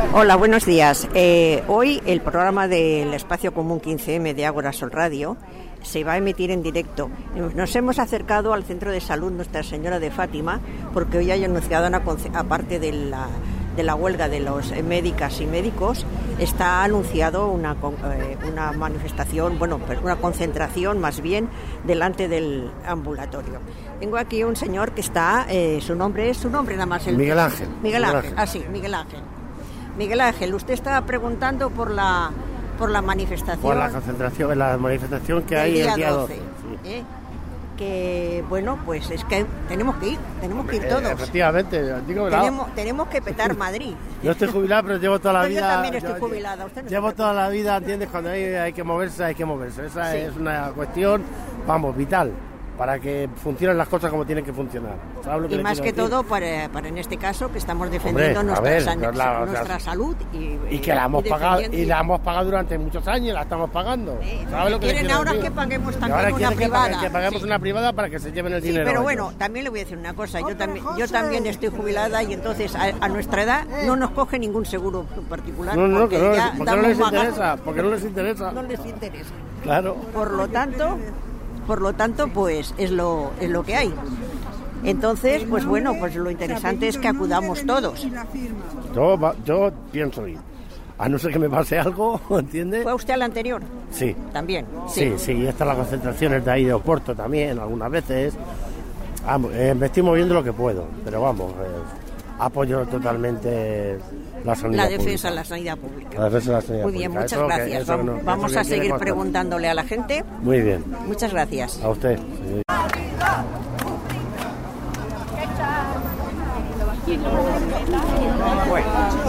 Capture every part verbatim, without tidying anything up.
Hola, buenos días. Eh, hoy el programa del Espacio Común quince eme de Ágora Sol Radio se va a emitir en directo. Nos hemos acercado al Centro de Salud Nuestra Señora de Fátima porque hoy hay anunciado, una, aparte de la, de la huelga de los médicas y médicos, está anunciado una, eh, una manifestación, bueno, una concentración más bien delante del ambulatorio. Tengo aquí un señor que está, eh, su nombre es su nombre nada más. El, Miguel Ángel. Miguel Ángel, Miguel Ángel. ah sí, Miguel Ángel. Miguel Ángel, usted estaba preguntando por la por la manifestación. Por la concentración, la manifestación que hay el día doce. doce ¿eh? Que bueno, pues es que tenemos que ir, tenemos que ir todos. Eh, efectivamente, digo, tenemos, tenemos que petar Madrid. Yo estoy jubilado, pero llevo toda la pues vida. Yo también estoy yo, jubilada. Usted no llevo toda la vida, ¿entiendes? Cuando hay, hay que moverse, hay que moverse. Esa sí. Es una cuestión, vamos, vital, para que funcionen las cosas como tienen que funcionar. ¿Sabes lo que y más que decir? todo para, para en este caso que estamos defendiendo Hombre, nuestra, ver, san, la, nuestra o sea, salud y, y que la hemos y pagado y la hemos pagado durante muchos años, la estamos pagando. Eh, ¿Sabes lo que quieren ahora decir? Que paguemos también una que privada. Que, que paguemos sí. una privada para que se lleven el sí, dinero. Pero bueno, también le voy a decir una cosa, yo también yo también estoy jubilada y entonces a, a nuestra edad no nos coge ningún seguro particular. No, no, porque, que no, ya porque no les interesa, porque no les interesa. No les interesa. Claro. Por lo tanto, por lo tanto, pues es lo es lo que hay. Entonces, pues bueno, pues lo interesante es que acudamos todos. Yo, yo pienso ir. A no ser que me pase algo, ¿entiendes? ¿Fue usted al anterior? Sí. ¿También? Sí, sí, y estas las concentraciones de ahí de Oporto también, algunas veces. Vamos, eh, me estoy moviendo lo que puedo, pero vamos, eh, apoyo totalmente la sanidad La defensa pública. de la sanidad pública. La defensa de la sanidad Muy bien, pública. muchas eso gracias. Que, vamos no, que vamos a seguir preguntándole a la gente. Muy bien. Muchas gracias. A usted. Sí. Bueno.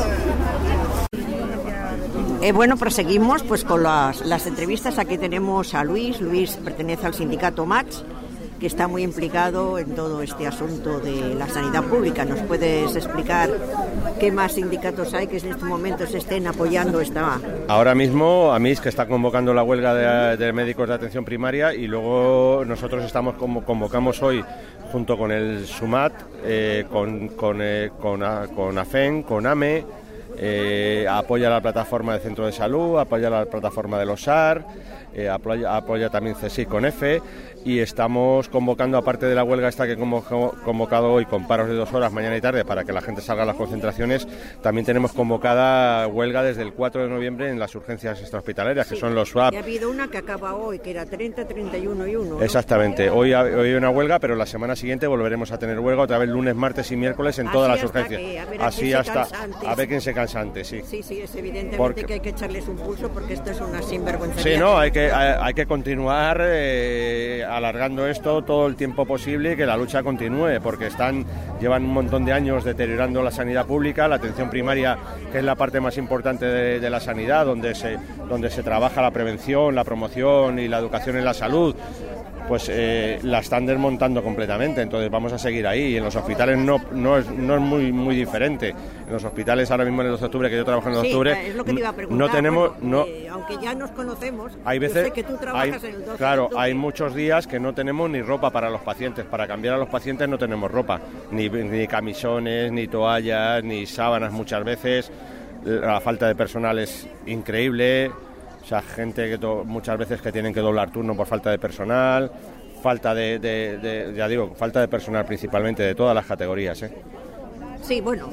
Eh, bueno, proseguimos pues con las, las entrevistas. Aquí tenemos a Luis. Luis pertenece al sindicato Max, que está muy implicado en todo este asunto de la sanidad pública. ¿Nos puedes explicar qué más sindicatos hay que en estos momentos estén apoyando esta...? Ahora mismo AMIS, que está convocando la huelga de, de médicos de atención primaria, y luego nosotros estamos como convocamos hoy junto con el SUMAT, eh, con, con, eh, con, a, con AFEN, con AME, eh, apoya la plataforma de centro de salud, apoya la plataforma de los S A R, eh, apoya, apoya también CSIC con EFE, y estamos convocando, aparte de la huelga esta que hemos convocado hoy con paros de dos horas mañana y tarde para que la gente salga a las concentraciones, también tenemos convocada huelga desde el cuatro de noviembre en las urgencias extrahospitalarias, sí, que son los S W A P. Y ha habido una que acaba hoy, que era treinta, treinta y uno y uno, ¿no? Exactamente, hoy, hoy hay una huelga, pero la semana siguiente volveremos a tener huelga otra vez lunes, martes y miércoles en Así todas las hasta urgencias. Que, a ver, Así a hasta a ver quién se cansa antes, sí. Sí, sí, es evidentemente porque... que hay que echarles un pulso porque esto es una sinvergüenza. Sí, no, hay que, hay, hay que continuar eh, alargando esto todo el tiempo posible y que la lucha continúe, porque están llevan un montón de años deteriorando la sanidad pública, la atención primaria, que es la parte más importante de, de la sanidad, donde se, donde se trabaja la prevención, la promoción y la educación en la salud. Pues eh, la están desmontando completamente, entonces vamos a seguir ahí. Y en los hospitales no, no, es, no es muy muy diferente. En los hospitales ahora mismo en el doce de octubre, que yo trabajo en el doce de octubre, sí, es lo que te iba a preguntar, no tenemos... Bueno, no, eh, aunque ya nos conocemos, hay veces, yo sé que tú trabajas hay, en el doce claro, de octubre. hay muchos días que no tenemos ni ropa para los pacientes. Para cambiar a los pacientes no tenemos ropa, ni, ni camisones, ni toallas, ni sábanas muchas veces. La falta de personal es increíble. O sea, gente que to, muchas veces que tienen que doblar turno por falta de personal. Falta de, de, de, ya digo, falta de personal principalmente de todas las categorías, ¿eh? Sí, bueno,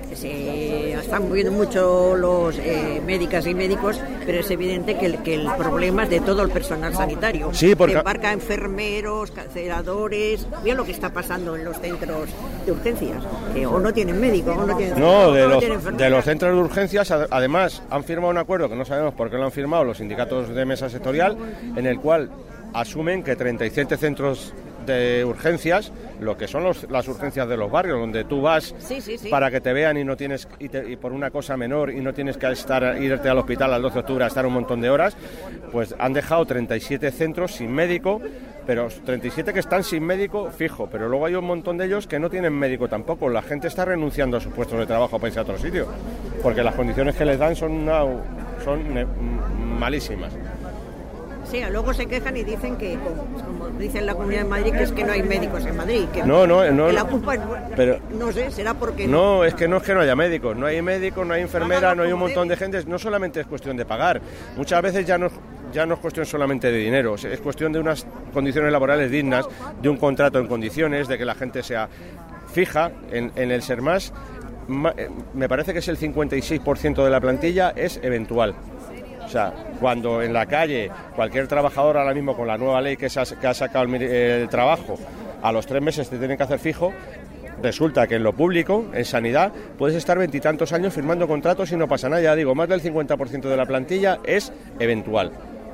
se están moviendo mucho los eh, médicas y médicos, pero es evidente que el, que el problema es de todo el personal sanitario. Sí, porque se embarca enfermeros, canceradores, mira lo que está pasando en los centros de urgencias, que o no tienen médico o no tienen... No, de, no los, tienen de los centros de urgencias, además, han firmado un acuerdo que no sabemos por qué lo han firmado los sindicatos de mesa sectorial, en el cual asumen que treinta y siete centros de urgencias, lo que son los, las urgencias de los barrios, donde tú vas sí, sí, sí. para que te vean y no tienes y, te, y por una cosa menor y no tienes que estar irte al hospital al doce de octubre a estar un montón de horas, pues han dejado treinta y siete centros sin médico, pero treinta y siete que están sin médico fijo, pero luego hay un montón de ellos que no tienen médico tampoco. La gente está renunciando a sus puestos de trabajo para irse a otro sitio, porque las condiciones que les dan son una, son malísimas. Sí, luego se quejan y dicen que, como, como dice la Comunidad de Madrid, que es que no hay médicos en Madrid. Que no, no, no. Que la culpa es, pero, no sé, será porque... No, es que no es que no haya médicos, no hay médicos, no hay enfermeras, no hay un montón de gente, no solamente es cuestión de pagar, muchas veces ya no, ya no es cuestión solamente de dinero, es cuestión de unas condiciones laborales dignas, de un contrato en condiciones, de que la gente sea fija en, en el SERMAS. Me parece que es el cincuenta y seis por ciento de la plantilla es eventual. O sea, cuando en la calle cualquier trabajador ahora mismo con la nueva ley que, se ha, que ha sacado el, el trabajo, a los tres meses te tienen que hacer fijo, resulta que en lo público, en sanidad, puedes estar veintitantos años firmando contratos y no pasa nada. Ya digo, más del cincuenta por ciento de la plantilla es eventual.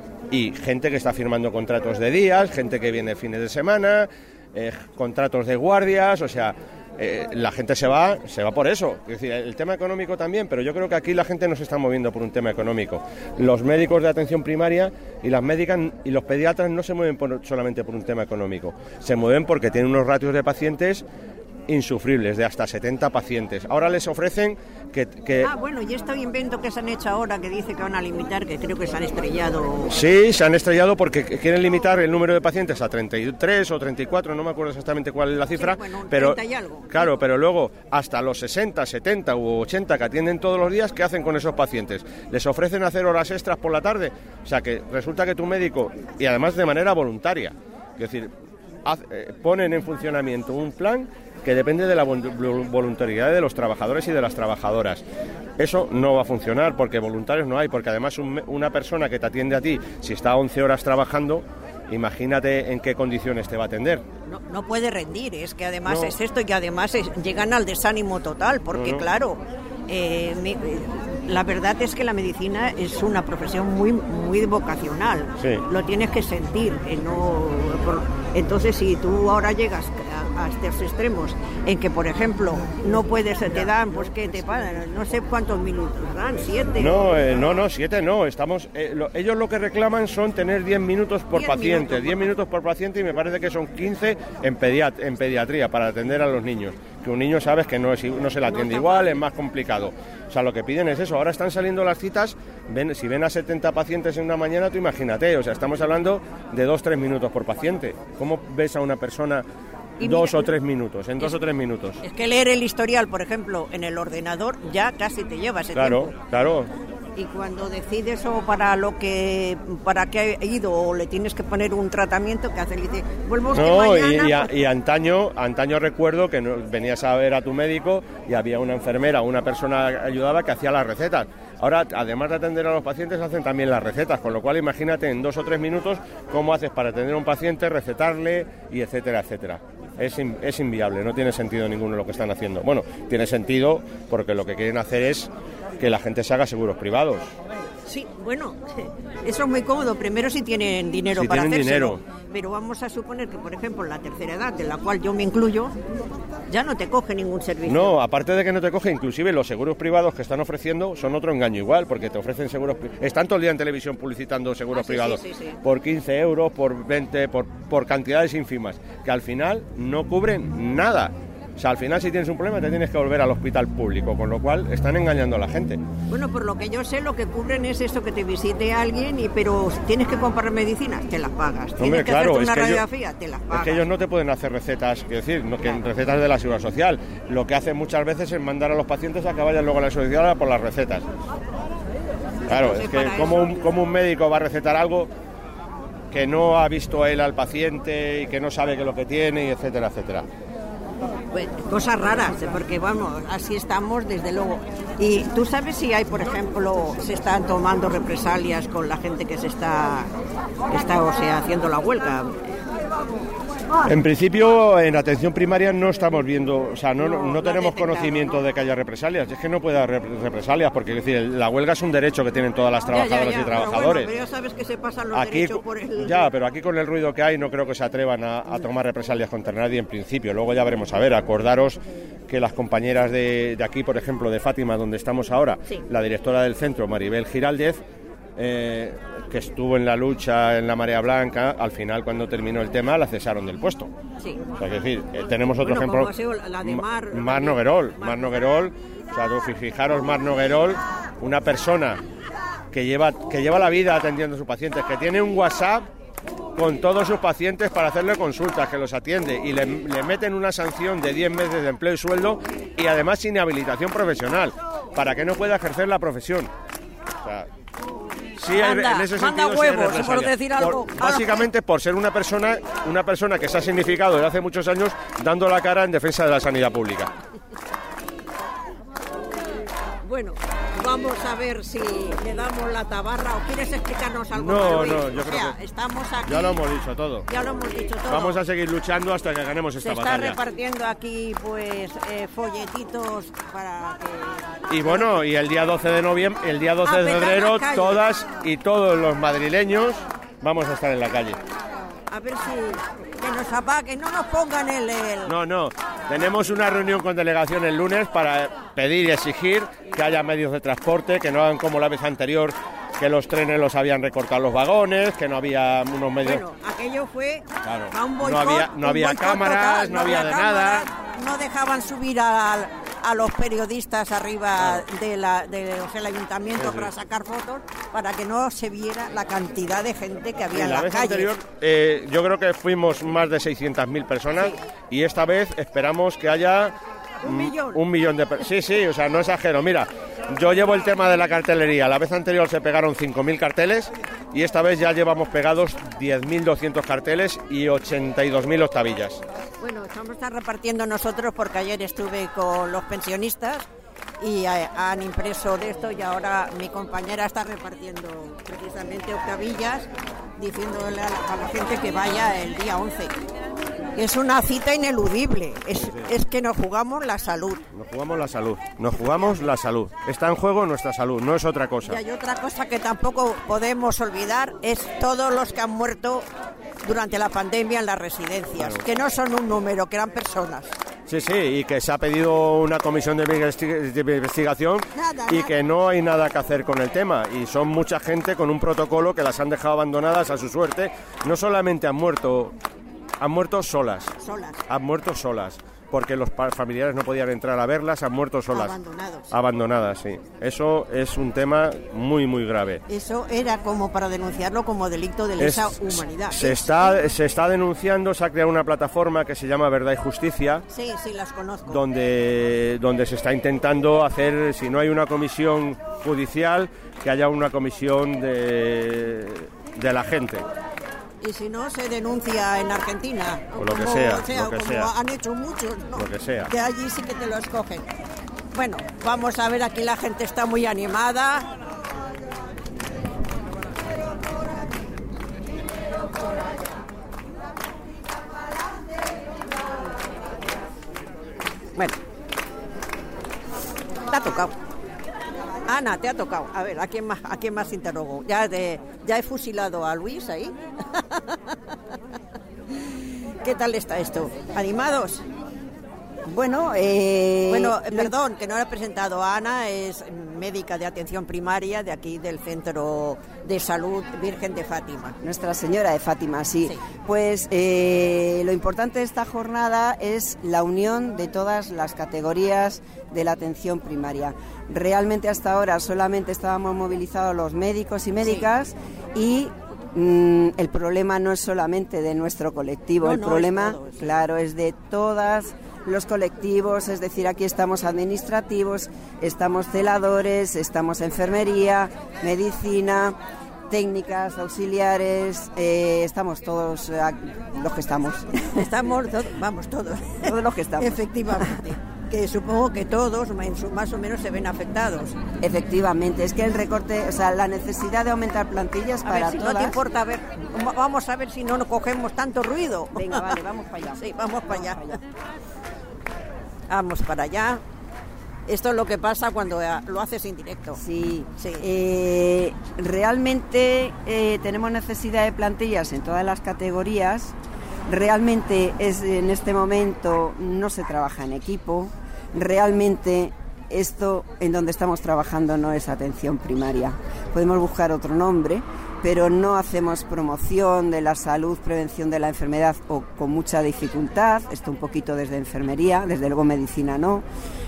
Y gente que está firmando contratos de días, gente que viene fines de semana, eh, contratos de guardias, o sea... Eh, la gente se va se va por eso. Es decir, el tema económico también, pero yo creo que aquí la gente no se está moviendo por un tema económico. Los médicos de atención primaria y las médicas y los pediatras no se mueven por, solamente por un tema económico, se mueven porque tienen unos ratios de pacientes insufribles, de hasta setenta pacientes. Ahora les ofrecen que... que... Ah, bueno, y este invento que se han hecho ahora, que dice que van a limitar, que creo que se han estrellado... Sí, se han estrellado porque quieren limitar el número de pacientes a treinta y tres o treinta y cuatro, no me acuerdo exactamente cuál es la cifra, sí, bueno, pero treinta y algo. Claro, pero luego hasta los sesenta, setenta u ochenta que atienden todos los días, ¿qué hacen con esos pacientes? Les ofrecen hacer horas extras por la tarde, o sea que resulta que tu médico, y además de manera voluntaria, es decir, hace, eh, ponen en funcionamiento un plan que depende de la voluntariedad de los trabajadores y de las trabajadoras. Eso no va a funcionar porque voluntarios no hay, porque además un, una persona que te atiende a ti, si está once horas trabajando, imagínate en qué condiciones te va a atender. No, no puede rendir, es que además no. es esto y además es, llegan al desánimo total, porque no, no. claro, eh, me, la verdad es que la medicina es una profesión muy muy vocacional, sí. Lo tienes que sentir, eh, no, por, entonces si tú ahora llegas a, a estos extremos en que por ejemplo no puedes, te dan, pues que te pagan, no sé cuántos minutos dan, siete. No, eh, no, no, siete no, estamos, eh, lo, ellos lo que reclaman son tener diez minutos por diez paciente, diez minutos por paciente y me parece que son quince en, pediat en pediatría para atender a los niños. Que un niño sabes que no, es, no se le atiende igual, es más complicado. O sea, lo que piden es eso. Ahora están saliendo las citas, ven, si ven a setenta pacientes en una mañana, tú imagínate, o sea, estamos hablando de dos o tres minutos por paciente. ¿Cómo ves a una persona y dos mira, o tres minutos, en dos es, o tres minutos? Es que leer el historial, por ejemplo, en el ordenador, ya casi te lleva ese claro, tiempo. Claro, claro. Y cuando decides o para lo que para qué ha ido o le tienes que poner un tratamiento que hace, le dice, vuelvo no, mañana. Y, y, a, y antaño, antaño recuerdo que no, venías a ver a tu médico y había una enfermera o una persona que ayudaba que hacía las recetas. Ahora, además de atender a los pacientes, hacen también las recetas, con lo cual imagínate en dos o tres minutos cómo haces para atender a un paciente, recetarle y etcétera, etcétera. Es, in, es inviable, no tiene sentido ninguno lo que están haciendo. Bueno, tiene sentido porque lo que quieren hacer es que la gente se haga seguros privados. Sí, bueno, eso es muy cómodo, primero si tienen dinero si para tienen hacérselo, dinero. Pero vamos a suponer que, por ejemplo, la tercera edad, de la cual yo me incluyo, ya no te coge ningún servicio. No, aparte de que no te coge, inclusive los seguros privados que están ofreciendo son otro engaño igual, porque te ofrecen seguros privados. Están todo el día en televisión publicitando seguros ah, sí, privados sí, sí, sí. por quince euros, por veinte, por, por cantidades ínfimas, que al final no cubren nada. O sea, al final si tienes un problema te tienes que volver al hospital público, con lo cual están engañando a la gente. Bueno, por lo que yo sé, lo que cubren es eso, que te visite alguien, y pero tienes que comprar medicinas, te las pagas. Tienes Hombre, que claro, hacerte una es que radiografía, ellos, te las pagas. Es que ellos no te pueden hacer recetas, quiero decir, no, que claro. recetas de la Seguridad Social. Lo que hacen muchas veces es mandar a los pacientes a que vayan luego a la Seguridad Social por las recetas. Claro, Entonces, es que como un, como un médico va a recetar algo que no ha visto él al paciente y que no sabe qué es lo que tiene, y etcétera, etcétera. Pues, cosas raras, porque vamos, así estamos desde luego. Y tú sabes si hay, por ejemplo, se están tomando represalias con la gente que se está, está o sea, haciendo la huelga. En principio, en atención primaria no estamos viendo, o sea, no, no, no tenemos conocimiento de que haya represalias. Es que no puede haber represalias, porque es decir, la huelga es un derecho que tienen todas las trabajadoras ya, ya, ya. y trabajadores. Pero, bueno, pero ya sabes que se pasan los aquí, derechos por el... Ya, pero aquí con el ruido que hay no creo que se atrevan a, a tomar represalias contra nadie en principio. Luego ya veremos a ver. Acordaros que las compañeras de, de aquí, por ejemplo, de Fátima, donde estamos ahora, sí. la directora del centro, Maribel Giraldez, eh, que estuvo en la lucha en la Marea Blanca, al final cuando terminó el tema la cesaron del puesto. Sí. O sea, que decir, eh, tenemos otro bueno, ejemplo, la de Mar, Mar Noguerol, Mar Noguerol, o sea, tú fijaros Mar Noguerol, una persona que lleva, que lleva la vida atendiendo a sus pacientes, que tiene un WhatsApp con todos sus pacientes para hacerle consultas, que los atiende y le, le meten una sanción de diez meses de empleo y sueldo y además sin habilitación profesional, para que no pueda ejercer la profesión. O sea, sí, manda, en ese manda sentido huevos, sí por decir algo. Por, básicamente por ser una persona, una persona que se ha significado desde hace muchos años dando la cara en defensa de la sanidad pública. Bueno, vamos a ver si le damos la tabarra o quieres explicarnos algo. No, más, no, yo o creo sea, que estamos aquí. Ya lo hemos dicho todo. Ya lo hemos dicho todo. Vamos a seguir luchando hasta que ganemos esta Se está batalla. repartiendo aquí, pues, eh, folletitos para que... Y bueno, y el día doce de noviembre, el día doce A de petar febrero, la calle. todas y todos los madrileños vamos a estar en la calle. A ver si que nos apaguen, no nos pongan el... el... No, no. Tenemos una reunión con delegación el lunes para pedir y exigir que haya medios de transporte, que no hagan como la vez anterior, que los trenes los habían recortado los vagones, que no había unos medios... Bueno, aquello fue Claro, a un boicot, no había, no un había boicot cámaras, total, no había de cámaras, nada. No dejaban subir al, a los periodistas arriba claro. de la, de, o sea, el ayuntamiento sí, para sí. sacar fotos, para que no se viera la cantidad de gente que había sí, en la, la vez calles. Anterior, eh, yo creo que fuimos más de seiscientas mil personas sí. y esta vez esperamos que haya... Un millón. Un millón de personas. Sí, sí, o sea, no exagero. Mira, yo llevo el tema de la cartelería. La vez anterior se pegaron cinco mil carteles y esta vez ya llevamos pegados diez mil doscientos carteles y ochenta y dos mil octavillas. Bueno, estamos a estar repartiendo nosotros porque ayer estuve con los pensionistas y han impreso de esto y ahora mi compañera está repartiendo precisamente octavillas diciéndole a la, a la gente que vaya el día once. Es una cita ineludible, es, sí, sí. es que nos jugamos la salud. Nos jugamos la salud, nos jugamos la salud. Está en juego nuestra salud, no es otra cosa. Y hay otra cosa que tampoco podemos olvidar, es todos los que han muerto durante la pandemia en las residencias, claro. que no son un número, que eran personas. Sí, sí, y que se ha pedido una comisión de investigación nada, y nada. que no hay nada que hacer con el tema. Y son mucha gente con un protocolo que las han dejado abandonadas a su suerte. No solamente han muerto... Han muerto solas. Solas. Han muerto solas. Porque los familiares no podían entrar a verlas, han muerto solas. Abandonados. Abandonadas, sí. Eso es un tema muy, muy grave. Eso era como para denunciarlo como delito de lesa es, humanidad. Se está, se está denunciando, se ha creado una plataforma que se llama Verdad y Justicia. Sí, sí, las conozco. Donde, donde se está intentando hacer, si no hay una comisión judicial, que haya una comisión de, de la gente. Y si no, se denuncia en Argentina. O lo que sea, o sea lo que como sea. han hecho muchos, ¿no? Lo que sea. Que allí sí que te lo escogen. Bueno, vamos a ver, aquí la gente está muy animada. Bueno, te ha tocado. Ana, te ha tocado. A ver, ¿a quién más, a quién más interrogo? Ya, de, ya he fusilado a Luis ahí. ¿Qué tal está esto? ¿Animados? Bueno, eh, bueno, perdón, que no he presentado a Ana, es médica de atención primaria de aquí del Centro de Salud Virgen de Fátima. Nuestra Señora de Fátima, sí. sí. Pues eh, lo importante de esta jornada es la unión de todas las categorías de la atención primaria. Realmente hasta ahora solamente estábamos movilizados los médicos y médicas sí. y mm, el problema no es solamente de nuestro colectivo, no, el no problema, es todo, sí. claro, es de todas los colectivos, es decir, aquí estamos administrativos, estamos celadores, estamos enfermería, medicina, técnicas, auxiliares, eh, estamos todos eh, los que estamos. Estamos, to- vamos, todos. Todos los que estamos. Efectivamente. Que supongo que todos más o menos se ven afectados. Efectivamente, es que el recorte, o sea, la necesidad de aumentar plantillas a para ver, si todas... no te importa, a ver, vamos a ver si no nos cogemos tanto ruido. Venga, vale, vamos para allá. Sí, vamos para allá. Vamos para allá. Esto es lo que pasa cuando lo haces en directo. Sí, sí. Eh, realmente eh, tenemos necesidad de plantillas en todas las categorías. Realmente es en este momento no se trabaja en equipo. Realmente esto en donde estamos trabajando no es atención primaria. Podemos buscar otro nombre, pero no hacemos promoción de la salud, prevención de la enfermedad o con mucha dificultad. Esto un poquito desde enfermería, desde luego medicina no.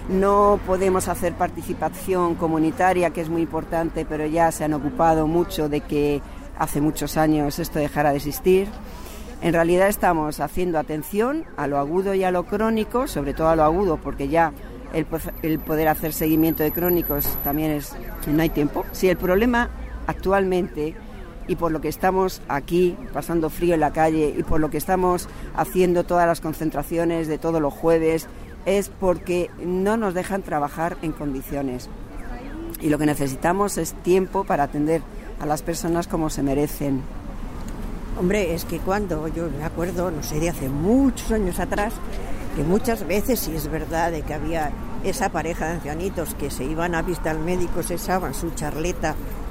no podemos hacer participación comunitaria, que es muy importante, pero ya se han ocupado mucho de que hace muchos años esto dejara de existir. En realidad estamos haciendo atención a lo agudo y a lo crónico, sobre todo a lo agudo, porque ya el, el poder hacer seguimiento de crónicos también es, no hay tiempo. Si el problema actualmente, y por lo que estamos aquí pasando frío en la calle y por lo que estamos haciendo todas las concentraciones de todos los jueves, es porque no nos dejan trabajar en condiciones. Y lo que necesitamos es tiempo para atender a las personas como se merecen. Hombre, es que cuando yo me acuerdo, no sé, de hace muchos años atrás, que muchas veces sí es verdad de que había esa pareja de ancianitos que se iban a vista al médico, se echaban su charleta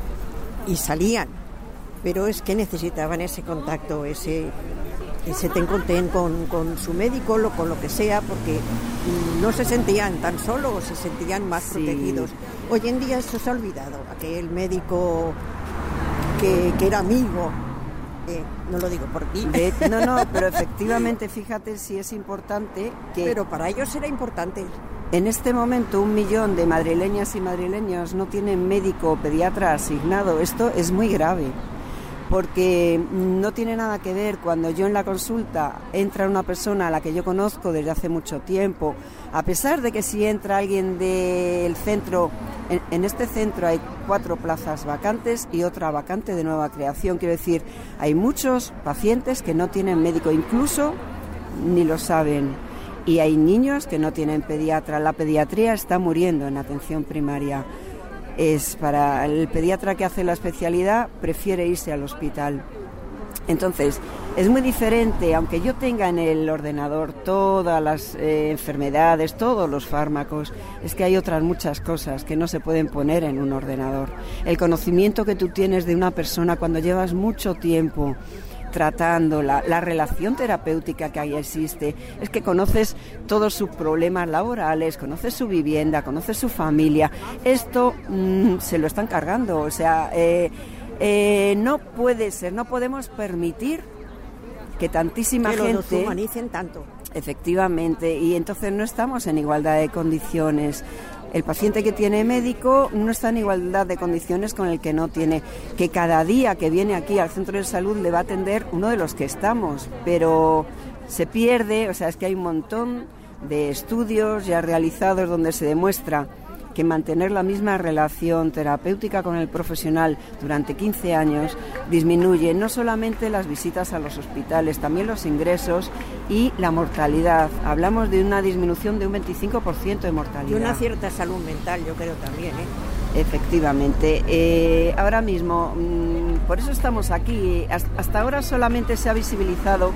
y salían, pero es que necesitaban ese contacto, ese, ese ten con ten con, con su médico, lo, con lo que sea, porque no se sentían tan solos, se sentían más sí. protegidos. Hoy en día eso se ha olvidado, aquel médico que, que era amigo. Eh, no lo digo por ti. De, no, no, pero efectivamente, fíjate si es importante que... Pero para ellos era importante. En este momento un millón de madrileñas y madrileños no tienen médico o pediatra asignado. Esto es muy grave, porque no tiene nada que ver cuando yo en la consulta entra una persona a la que yo conozco desde hace mucho tiempo, a pesar de que si entra alguien del centro, en, en este centro hay cuatro plazas vacantes y otra vacante de nueva creación, quiero decir, hay muchos pacientes que no tienen médico, incluso ni lo saben, y hay niños que no tienen pediatra. La pediatría está muriendo en atención primaria. Es para el pediatra que hace la especialidad, prefiere irse al hospital. Entonces, es muy diferente, aunque yo tenga en el ordenador todas las eh, enfermedades, todos los fármacos, es que hay otras muchas cosas que no se pueden poner en un ordenador. El conocimiento que tú tienes de una persona cuando llevas mucho tiempo tratándola, la relación terapéutica que ahí existe, es que conoces todos sus problemas laborales, conoces su vivienda, conoces su familia. Esto mmm, se lo están cargando, o sea, eh, eh, no puede ser, no podemos permitir que tantísima que gente... lo deshumanicen tanto. Efectivamente, y entonces no estamos en igualdad de condiciones. El paciente que tiene médico no está en igualdad de condiciones con el que no tiene, que cada día que viene aquí al centro de salud le va a atender uno de los que estamos, pero se pierde, o sea, es que hay un montón de estudios ya realizados donde se demuestra que mantener la misma relación terapéutica con el profesional durante quince años disminuye no solamente las visitas a los hospitales, también los ingresos y la mortalidad. Hablamos de una disminución de un veinticinco por ciento de mortalidad. Y una cierta salud mental, yo creo también, ¿eh? Efectivamente. Eh, ahora mismo, mmm, por eso estamos aquí. Hasta ahora solamente se ha visibilizado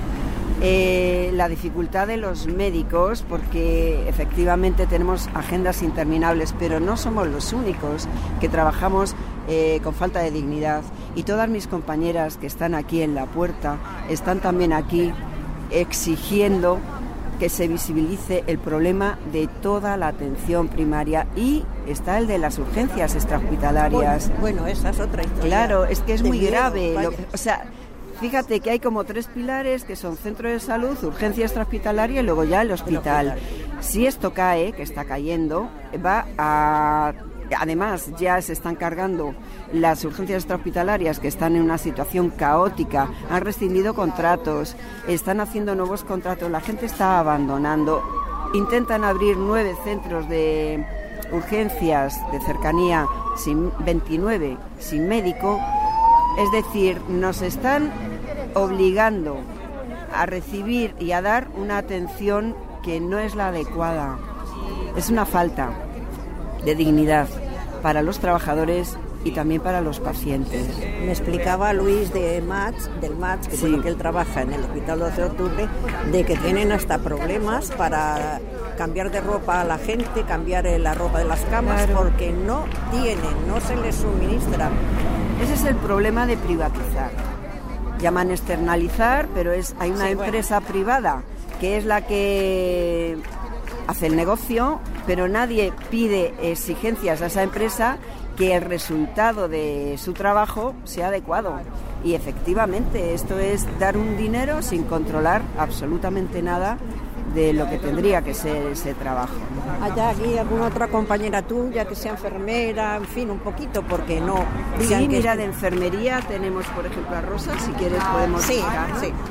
Eh, la dificultad de los médicos, porque efectivamente tenemos agendas interminables, pero no somos los únicos que trabajamos eh, con falta de dignidad, y todas mis compañeras que están aquí en la puerta están también aquí exigiendo que se visibilice el problema de toda la atención primaria, y está el de las urgencias extrahospitalarias. Bueno, bueno, esa es otra historia. Claro, es que es muy miedo, grave. vaya. Lo, o sea, fíjate que hay como tres pilares que son centro de salud, urgencia extrahospitalaria y luego ya el hospital. Si esto cae, que está cayendo, va a... Además, ya se están cargando las urgencias extrahospitalarias, que están en una situación caótica, han rescindido contratos, están haciendo nuevos contratos, la gente está abandonando, intentan abrir nueve centros de urgencias de cercanía, sin veintinueve sin médico. Es decir, nos están obligando a recibir y a dar una atención que no es la adecuada. Es una falta de dignidad para los trabajadores y también para los pacientes. Me explicaba Luis de Mats, del Mats, que, sí. bueno, que él trabaja en el Hospital doce de Octubre, de que tienen hasta problemas para cambiar de ropa a la gente, cambiar la ropa de las camas, claro, porque no tienen, no se les suministra. Ese es el problema de privatizar. Llaman externalizar, pero es hay una sí, empresa bueno. privada que es la que hace el negocio, pero nadie pide exigencias a esa empresa que el resultado de su trabajo sea adecuado. Y efectivamente, esto es dar un dinero sin controlar absolutamente nada de lo que tendría que ser ese trabajo. ¿Hay aquí alguna otra compañera tuya que sea enfermera, en fin, un poquito, porque no digan sí, que mira, es... de enfermería tenemos, por ejemplo, a Rosa, si quieres podemos sí, buscar, ¿no? Sí,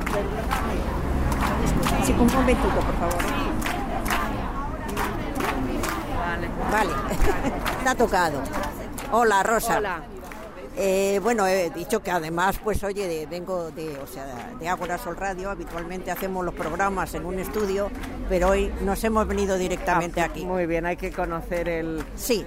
sí, un momentito, por favor. Vale, vale. Te ha tocado. Hola, Rosa. Hola. Eh, bueno, he dicho que además, pues oye, de, vengo de, o sea, de Ágora Sol Radio. Habitualmente hacemos los programas en un estudio, pero hoy nos hemos venido directamente ah, aquí. Muy bien, hay que conocer el... Sí.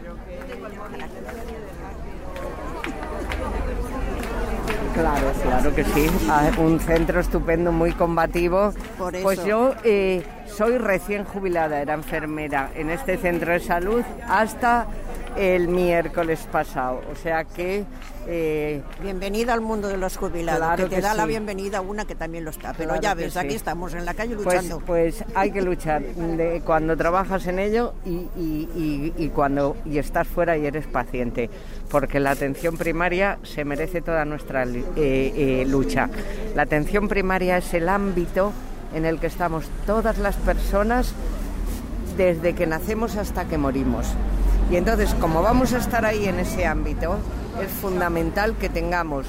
Claro, claro que sí. Un centro estupendo, muy combativo. Por eso. Pues yo eh, soy recién jubilada, era enfermera en este centro de salud hasta el miércoles pasado, o sea que... Eh, bienvenida al mundo de los jubilados, claro que te que da sí. la bienvenida una que también lo está, pero claro ya ves, sí. aquí estamos en la calle luchando. Pues, pues hay que luchar de cuando trabajas en ello y, y, y, y cuando y estás fuera y eres paciente, porque la atención primaria se merece toda nuestra eh, eh, lucha. La atención primaria es el ámbito en el que estamos todas las personas desde que nacemos hasta que morimos. Y entonces, como vamos a estar ahí en ese ámbito, es fundamental que tengamos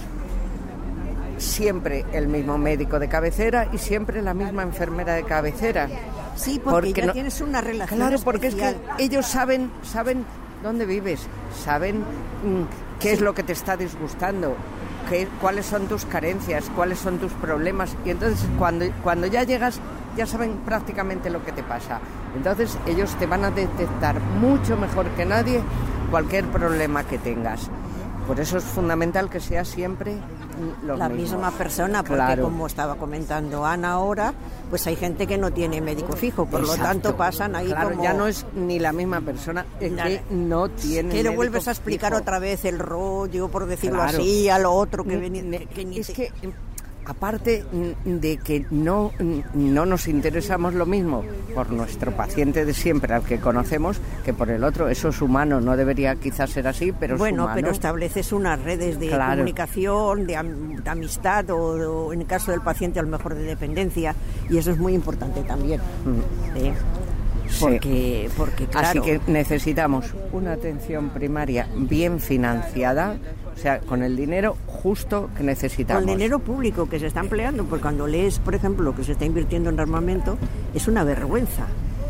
siempre el mismo médico de cabecera y siempre la misma enfermera de cabecera. Sí, porque, porque ya no, tienes una relación Claro, porque especial. Es que ellos saben, saben dónde vives, saben mmm, qué sí. es lo que te está disgustando, qué, cuáles son tus carencias, cuáles son tus problemas. Y entonces, cuando, cuando ya llegas, ya saben prácticamente lo que te pasa. Entonces ellos te van a detectar mucho mejor que nadie cualquier problema que tengas. Por eso es fundamental que sea siempre los la mismos. misma persona, porque claro. como estaba comentando Ana ahora, pues hay gente que no tiene médico fijo, por Exacto. lo tanto pasan ahí claro, como... ya no es ni la misma persona, es Nada. que no tiene que médico le vuelves a explicar fijo. Otra vez el rollo, por decirlo claro. así, a lo otro que ni, venía... Ni, que ni es te... que... Aparte de que no, no nos interesamos lo mismo por nuestro paciente de siempre, al que conocemos, que por el otro. Eso es humano, no debería quizás ser así, pero bueno, es humano. Pero estableces unas redes de claro. comunicación, de, am, de amistad o, o, en el caso del paciente, a lo mejor de dependencia, y eso es muy importante también. Mm. ¿Eh? Porque, sí. porque claro. Así que necesitamos una atención primaria bien financiada, o sea, con el dinero justo que necesitamos. Con el dinero público que se está empleando, porque cuando lees, por ejemplo, lo que se está invirtiendo en armamento, es una vergüenza.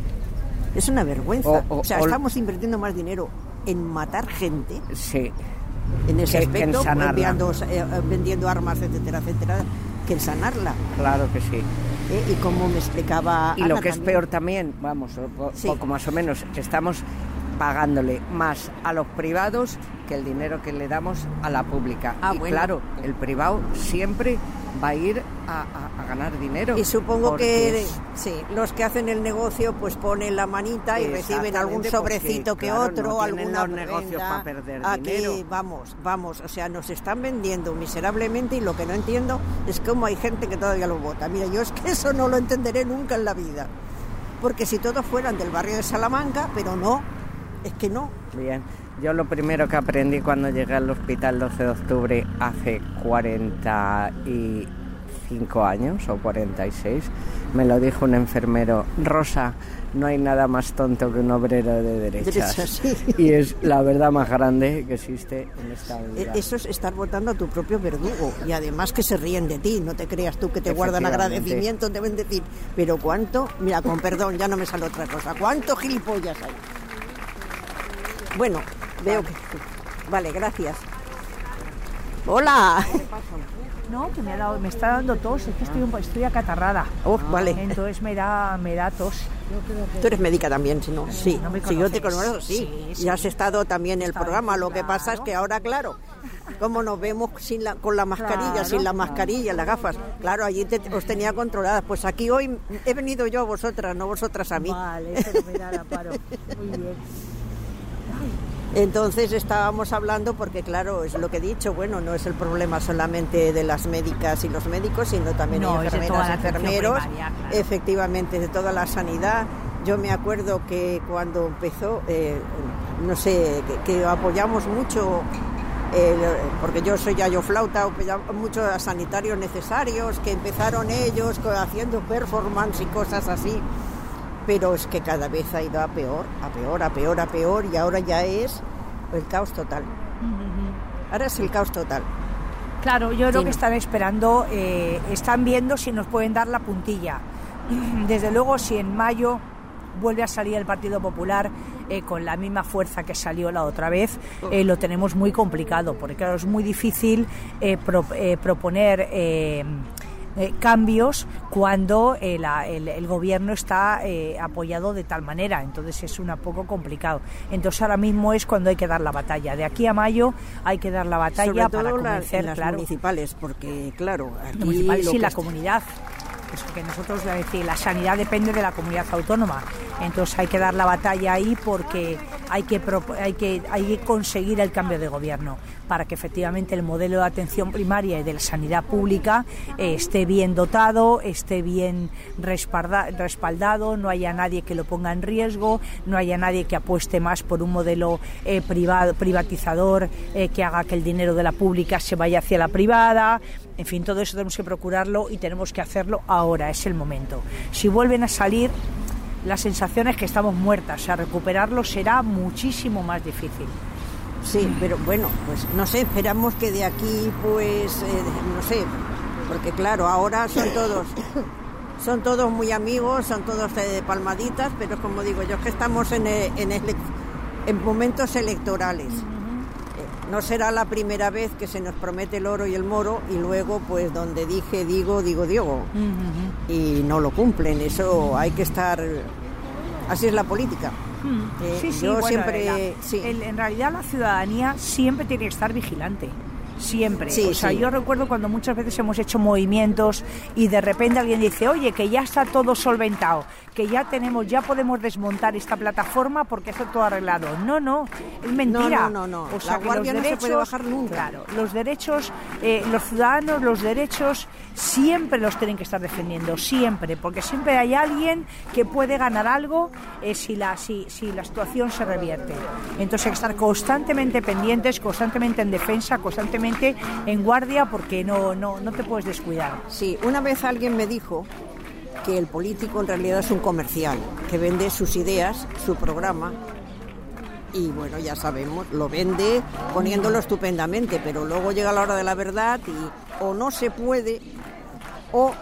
Es una vergüenza. O, o, o sea, o, estamos invirtiendo más dinero en matar gente. Sí. En ese que, aspecto, que en enviando, eh, vendiendo armas, etcétera, etcétera, que en sanarla. Claro que sí. ¿Eh? Y como me explicaba Y Ana lo que también. es peor también, vamos, sí. poco más o menos, estamos pagándole más a los privados que el dinero que le damos a la pública. Ah, y bueno. claro, el privado siempre va a ir a, a, a ganar dinero. Y supongo que es... sí, los que hacen el negocio pues ponen la manita y reciben algún sobrecito porque, que claro, otro, no alguna los negocios para perder aquí, dinero. Vamos, vamos, o sea, nos están vendiendo miserablemente, y lo que no entiendo es cómo hay gente que todavía lo vota. Mira, yo es que eso no lo entenderé nunca en la vida. Porque si todos fueran del barrio de Salamanca, pero no, es que no. Bien, yo lo primero que aprendí cuando llegué al hospital doce de octubre hace cuarenta y cinco años o cuarenta y seis, me lo dijo un enfermero: Rosa, no hay nada más tonto que un obrero de derechas. Derecha, sí. Y es la verdad más grande que existe en esta vida. Eso es estar votando a tu propio verdugo, y además que se ríen de ti, no te creas tú que te guardan agradecimiento, deben decir, pero cuánto, mira, con perdón, ya no me sale otra cosa, cuánto gilipollas hay. Bueno, veo que... Vale, gracias. ¡Hola! No, que me, ha dado, me está dando tos, es que estoy, estoy acatarrada. Oh, vale. Entonces me da, me da tos. Tú eres médica también, si no, sí. No me si yo te conozco, sí. sí, sí. Y has estado también en el programa, lo que claro. pasa es que ahora, claro, como nos vemos sin la, con la mascarilla, claro, sin la mascarilla, claro. las gafas, claro, allí te, os tenía controladas. Pues aquí hoy he venido yo a vosotras, no vosotras a mí. Vale, eso no me da la paro. Muy bien. Entonces estábamos hablando, porque claro, es lo que he dicho, bueno, no es el problema solamente de las médicas y los médicos, sino también no, hay enfermeras, enfermeros, primaria, claro. efectivamente, de toda la sanidad. Yo me acuerdo que cuando empezó, eh, no sé, que, que apoyamos mucho eh, porque yo soy yayo flauta, muchos sanitarios necesarios que empezaron ellos haciendo performance y cosas así, pero es que cada vez ha ido a peor, a peor, a peor, a peor, y ahora ya es el caos total. Uh-huh. Ahora es el caos total. Claro, yo creo sí. que están esperando, eh, están viendo si nos pueden dar la puntilla. Desde luego, si en mayo vuelve a salir el Partido Popular eh, con la misma fuerza que salió la otra vez, eh, lo tenemos muy complicado, porque claro, es muy difícil eh, pro, eh, proponer eh, eh, cambios cuando eh, la, el, el gobierno está eh, apoyado de tal manera, entonces es un poco complicado. Entonces ahora mismo es cuando hay que dar la batalla. De aquí a mayo hay que dar la batalla para convencer, las claro, municipales, porque claro, aquí las municipales y la está... comunidad. Pues que nosotros, es decir, la sanidad depende de la comunidad autónoma, entonces hay que dar la batalla ahí porque hay que, hay que, hay que conseguir el cambio de gobierno para que efectivamente el modelo de atención primaria y de la sanidad pública eh, esté bien dotado, esté bien respalda, respaldado, no haya nadie que lo ponga en riesgo, no haya nadie que apueste más por un modelo eh, privado, privatizador eh, que haga que el dinero de la pública se vaya hacia la privada. En fin, todo eso tenemos que procurarlo y tenemos que hacerlo ahora, es el momento. Si vuelven a salir, la sensación es que estamos muertas, o sea, recuperarlo será muchísimo más difícil. Sí, pero bueno, pues no sé, esperamos que de aquí, pues, eh, no sé, porque claro, ahora son todos, son todos muy amigos, son todos eh, palmaditas, pero como digo yo, es que estamos en, el, en, el, en momentos electorales. No será la primera vez que se nos promete el oro y el moro y luego, pues, donde dije, digo, digo, digo. Uh-huh. Y no lo cumplen. Eso hay que estar... Así es la política. Uh-huh. Eh, sí, sí, yo bueno, siempre... La, sí. el, en realidad la ciudadanía siempre tiene que estar vigilante. Siempre. Sí, o sea, sí. yo recuerdo cuando muchas veces hemos hecho movimientos y de repente alguien dice, oye, que ya está todo solventado, que ya tenemos, ya podemos desmontar esta plataforma porque está todo arreglado. No, no, es mentira. No, no, no, no. O sea, la guardia los derechos, no se puede bajar nunca. Claro, los derechos, eh, los ciudadanos, los derechos siempre los tienen que estar defendiendo, siempre, porque siempre hay alguien que puede ganar algo eh, si, la, si, si la situación se revierte. Entonces hay que estar constantemente pendientes, constantemente en defensa, constantemente en guardia, porque no, no, no te puedes descuidar. Sí, una vez alguien me dijo que el político en realidad es un comercial, que vende sus ideas, su programa, y bueno, ya sabemos, lo vende poniéndolo estupendamente, pero luego llega la hora de la verdad y o no se puede o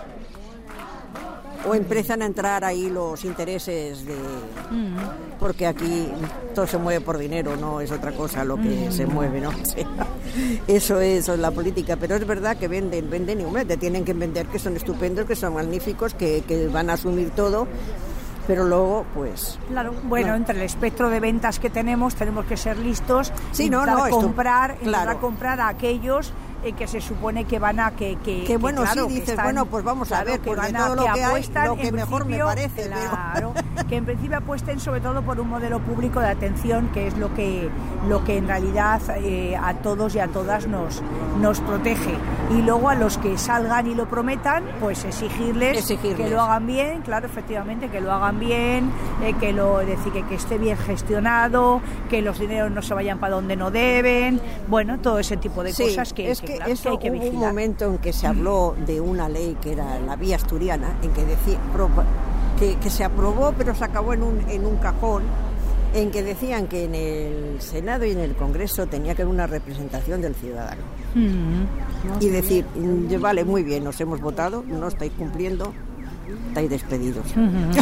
o empiezan a entrar ahí los intereses de... Mm. Porque aquí todo se mueve por dinero, no es otra cosa lo que mm. se mueve, ¿no? O sea, eso es, eso es la política, pero es verdad que venden, venden y hombre, te tienen que vender que son estupendos, que son magníficos, que, que van a asumir todo, pero luego, pues... Claro, bueno, no. Entre el espectro de ventas que tenemos, tenemos que ser listos sí, y no, no, comprar, esto, claro. a comprar a aquellos... Eh, que se supone que van a que que, que bueno, que, claro, sí, dices, que están, bueno, pues vamos claro, a ver, que pues van de a, todo lo que, que hay, lo que mejor me parece, claro, pero... que en principio apuesten sobre todo por un modelo público de atención, que es lo que lo que en realidad eh, a todos y a todas nos nos protege, y luego a los que salgan y lo prometan, pues exigirles, exigirles. que lo hagan bien, claro, efectivamente, que lo hagan bien, eh, que lo es decir, que, que esté bien gestionado, que los dineros no se vayan para donde no deben, bueno, todo ese tipo de sí, cosas que, es que, que, claro, eso que hay que vigilar. Un momento en que se habló de una ley que era la vía asturiana, en que decía que, que se aprobó pero se acabó en un, en un cajón, en que decían que en el Senado y en el Congreso tenía que haber una representación del ciudadano. Mm-hmm. Y decir, vale, muy bien, nos hemos votado, no estáis cumpliendo, estáis despedidos. Mm-hmm.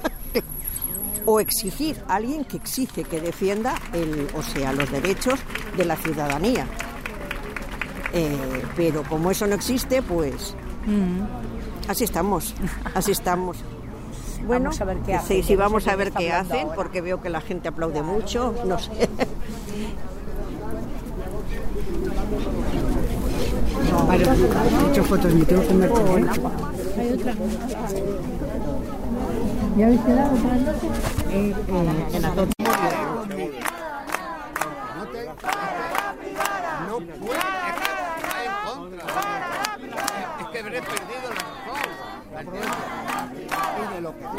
O exigir a alguien que exige que defienda el, o sea, los derechos de la ciudadanía. Eh, pero como eso no existe, pues mm. así estamos, así estamos. Bueno, vamos a ver qué hacen. Sí, sí, vamos a ver qué hacen, ahora. Porque veo que la gente aplaude claro. mucho, no sé. No, vale, he hecho fotos, me tengo que meter. Oh, hay otra. ¿Ya habéis quedado para el norte? Eh, eh, en la noche. No puede estar en contra. Es que habré perdido la razón. Y de lo que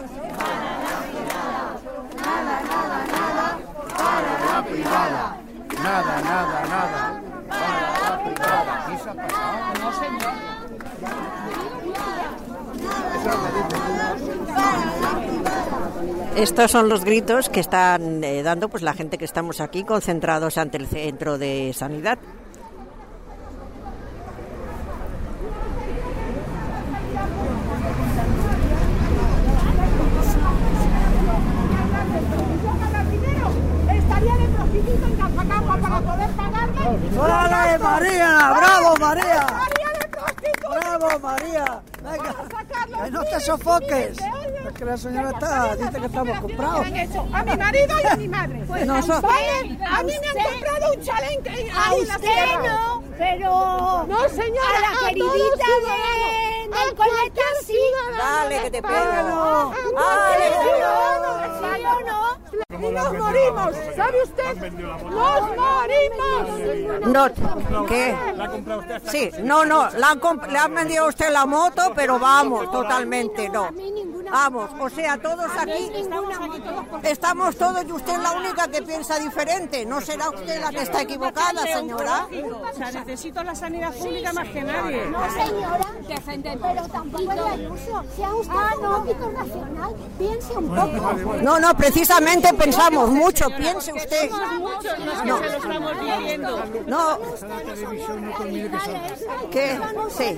nada, nada, nada para la privada. Nada, nada, nada. Nada, privada. ¿Qué se ha pasado? No, señor. Estos son los gritos que están eh, dando pues la gente que estamos aquí concentrados ante el centro de sanidad. ¡Órale, María! ¡Bravo, María! ¡Bravo, María! Venga, que no te sofoques. Es que la señora está, dice que estamos comprados. A mi marido y a mi madre. Pues no, so... a, a mí me han comprado un chalet en a usted no, pero no, señora, a la queridita de del coleta sí. Dale, que te pego. ¡Dale, ¿sí o no? Y nos morimos, ¿sabe usted? ¡Nos morimos! No, ¿qué? Sí, no, no, le han, comp- le han vendido a usted la moto, pero vamos, totalmente no. Vamos, o sea, todos aquí estamos todos y usted es la única que piensa diferente. ¿No será usted la que está equivocada, señora? O sea, necesito la sanidad pública más que nadie. No, señora, pero tampoco es el uso. Sea usted un poquito racional, piense un poco. No, no, precisamente pensamos mucho, piense usted. No, se lo estamos diciendo. No, ¿qué? Sí.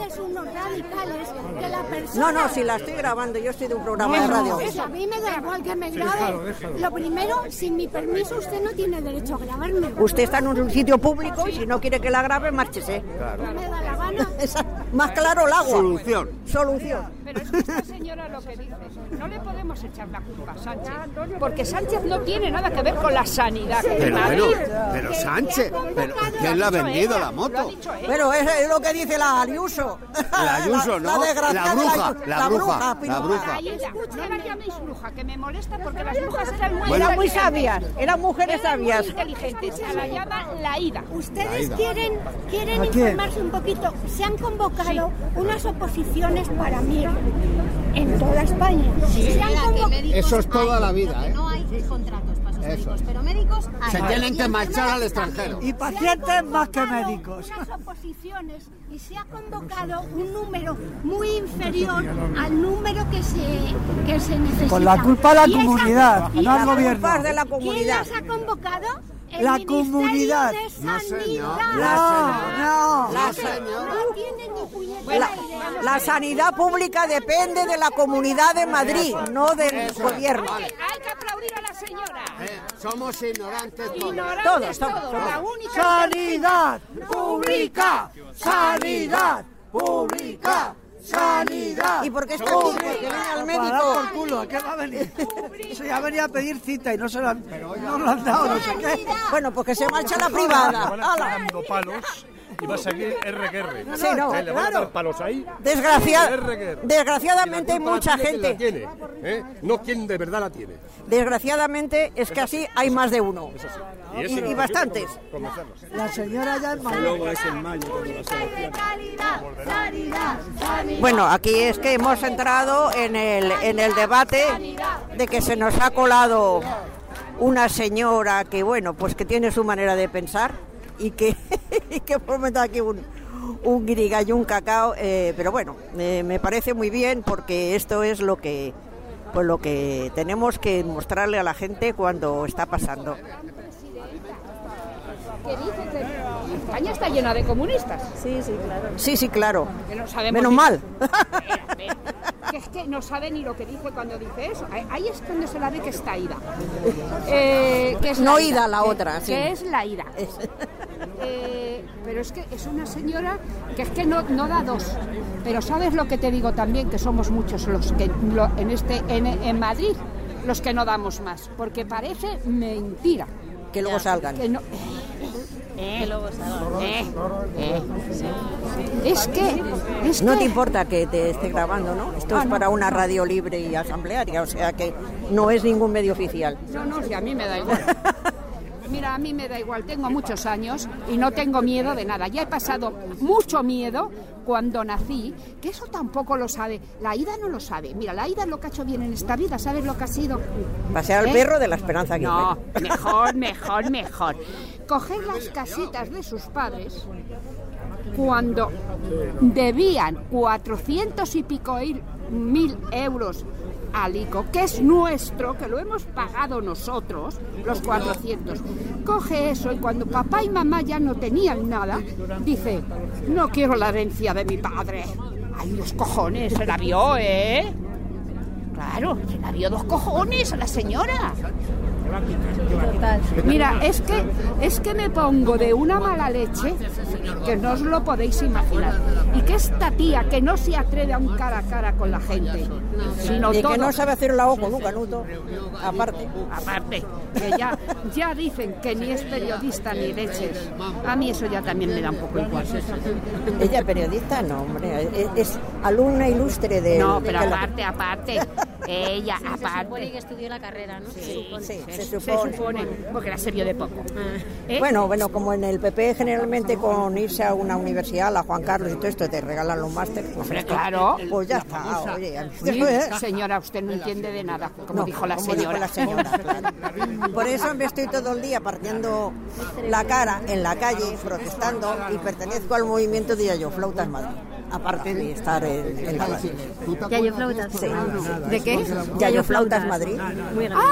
No, no, si la estoy grabando, yo estoy de un programa de radio. Pues a mí me da igual que me grabe. Lo primero, sin mi permiso, usted no tiene derecho a grabarme. Usted está en un sitio público y si no quiere que la grabe, márchese. No me da la gana. Más claro el agua. Solución. Solución. Pero es que esta señora lo que dice, no le podemos echar la culpa a Sánchez, porque Sánchez no tiene nada que ver con la sanidad. Pero bueno, pero Sánchez, pero ¿quién le ha vendido la moto? Pero es lo que dice la Ayuso. La Ayuso, ¿no? La bruja, la bruja, la bruja. No la llaméis bruja, que me molesta porque las brujas eran muy, Eran muy sabias, eran mujeres eran muy sabias. inteligentes. Se la llama la ida. Ustedes quieren, quieren informarse un poquito. Se han convocado unas oposiciones para mí en toda España. Se han convocado... Eso es toda la vida, ¿eh? No hay contratos para esos Eso. médicos, pero médicos hay. Se tienen que marchar al extranjero. Y pacientes más que médicos. Unas oposiciones y se ha convocado un número muy inferior al número que se, que se necesita. Por la culpa de la Y esa- comunidad, y no al esa- gobierno. de la ¿Quién comunidad. las ha convocado? El La Ministerio comunidad. de No, señor. Sanidad. No, no. La, No tiene ni puñetera la, idea. la sanidad pública depende de la Comunidad de Madrid, no del gobierno. Hay que aplaudir a la señora. Eh, somos ignorantes todos. Ignorantes Todos, todos, todos. todos. La única Sanidad pública, sanidad pública, sanidad. ¿Y por qué está aquí? Porque viene al Para dar médico. por culo, ¿a qué va a venir? Eso ya venía a pedir cita y no se lo han, no lo han dado, no sé qué. Bueno, pues que se marcha la privada. Van ¡Hala! dando palos y va a seguir R que R. Sí, no, Eh, le van a claro. dar palos ahí. Desgracia- R que R. desgraciadamente hay Y la culpa mucha la tiene gente. quien la tiene, ¿eh? No quien de verdad la tiene. Desgraciadamente es que así hay más de uno. Y, es Y- y imposible bastantes. convencerlos. La señora ya es mayor. es en mayo cuando las Bueno, aquí es que hemos entrado en el, en el debate de que se nos ha colado una señora que, bueno, pues que tiene su manera de pensar y que, y que fomenta aquí un, un griga y un cacao, eh, pero bueno, eh, me parece muy bien porque esto es lo que, pues lo que tenemos que mostrarle a la gente cuando está pasando. que dice que España está llena de comunistas. Sí, sí, claro. Sí, sí, claro. Que no sabemos Menos ni- mal. Espera, espera. Que es que no sabe ni lo que dice cuando dice eso. Ahí- Ahí es donde se la ve que está ida. Eh, que es No la ida, la que- otra, sí. Que es la ida. Eh, pero es que es una señora que es que no, no da dos. Pero ¿sabes lo que te digo también? Que somos muchos los que lo- en, este, en, en Madrid los que no damos más. Porque parece mentira. Que luego salgan. Que no, Eh, que luego eh, eh. Es que, es No que- te importa que te esté grabando, ¿no? Esto Ah, es no. para una radio libre y asamblearia, o sea que no es ningún medio oficial. No, no, si a mí me da igual. Mira, a mí me da igual, tengo muchos años y no tengo miedo de nada. Ya he pasado mucho miedo cuando nací, que eso tampoco lo sabe. La Aida no lo sabe. Mira, la Aida es lo que ha hecho bien en esta vida. ¿Sabes lo que ha sido? Pasear al ¿Eh? perro de la Esperanza Aguirre. No, mejor, mejor, mejor. Coger las casitas de sus padres cuando debían cuatrocientos y pico mil euros al I C O, que es nuestro, que lo hemos pagado nosotros, los cuatrocientos. Coge eso y cuando papá y mamá ya no tenían nada, dice, no quiero la herencia de mi padre. ¡Ay, los cojones! Se la vio, ¿eh? Claro, se la vio dos cojones a la señora. Mira, es que es que me pongo de una mala leche que no os lo podéis imaginar. Y que esta tía que no se atreve a un cara a cara con la gente, sino y todo, que no sabe hacer la O con un canuto, aparte. Aparte, que ya, ya dicen que ni es periodista ni leches. A mí eso ya también me da un poco igual. Ella periodista, no, hombre, es, es alumna ilustre de... No, de pero que la- aparte, aparte, ella, Se supone aparte. que estudió la carrera, ¿no? Sí, sí, se, se se supone. supone, porque la servió de poco. ¿Eh? Bueno, bueno, como en el P P generalmente con irse a una universidad, a la Juan Carlos y todo esto, te regalan los másteres. Hombre, claro. Pues ya está, oye. Sí, señora, usted no entiende de nada, como No, dijo la como dijo señora. la señora, claro. Por eso me estoy todo el día partiendo la cara en la calle, protestando, y pertenezco al movimiento de Yayo Flautas Madrid, aparte de estar en, en la radio. Yayo Flautas. Sí. ¿De qué? Yayo Flautas Madrid. Muy grande.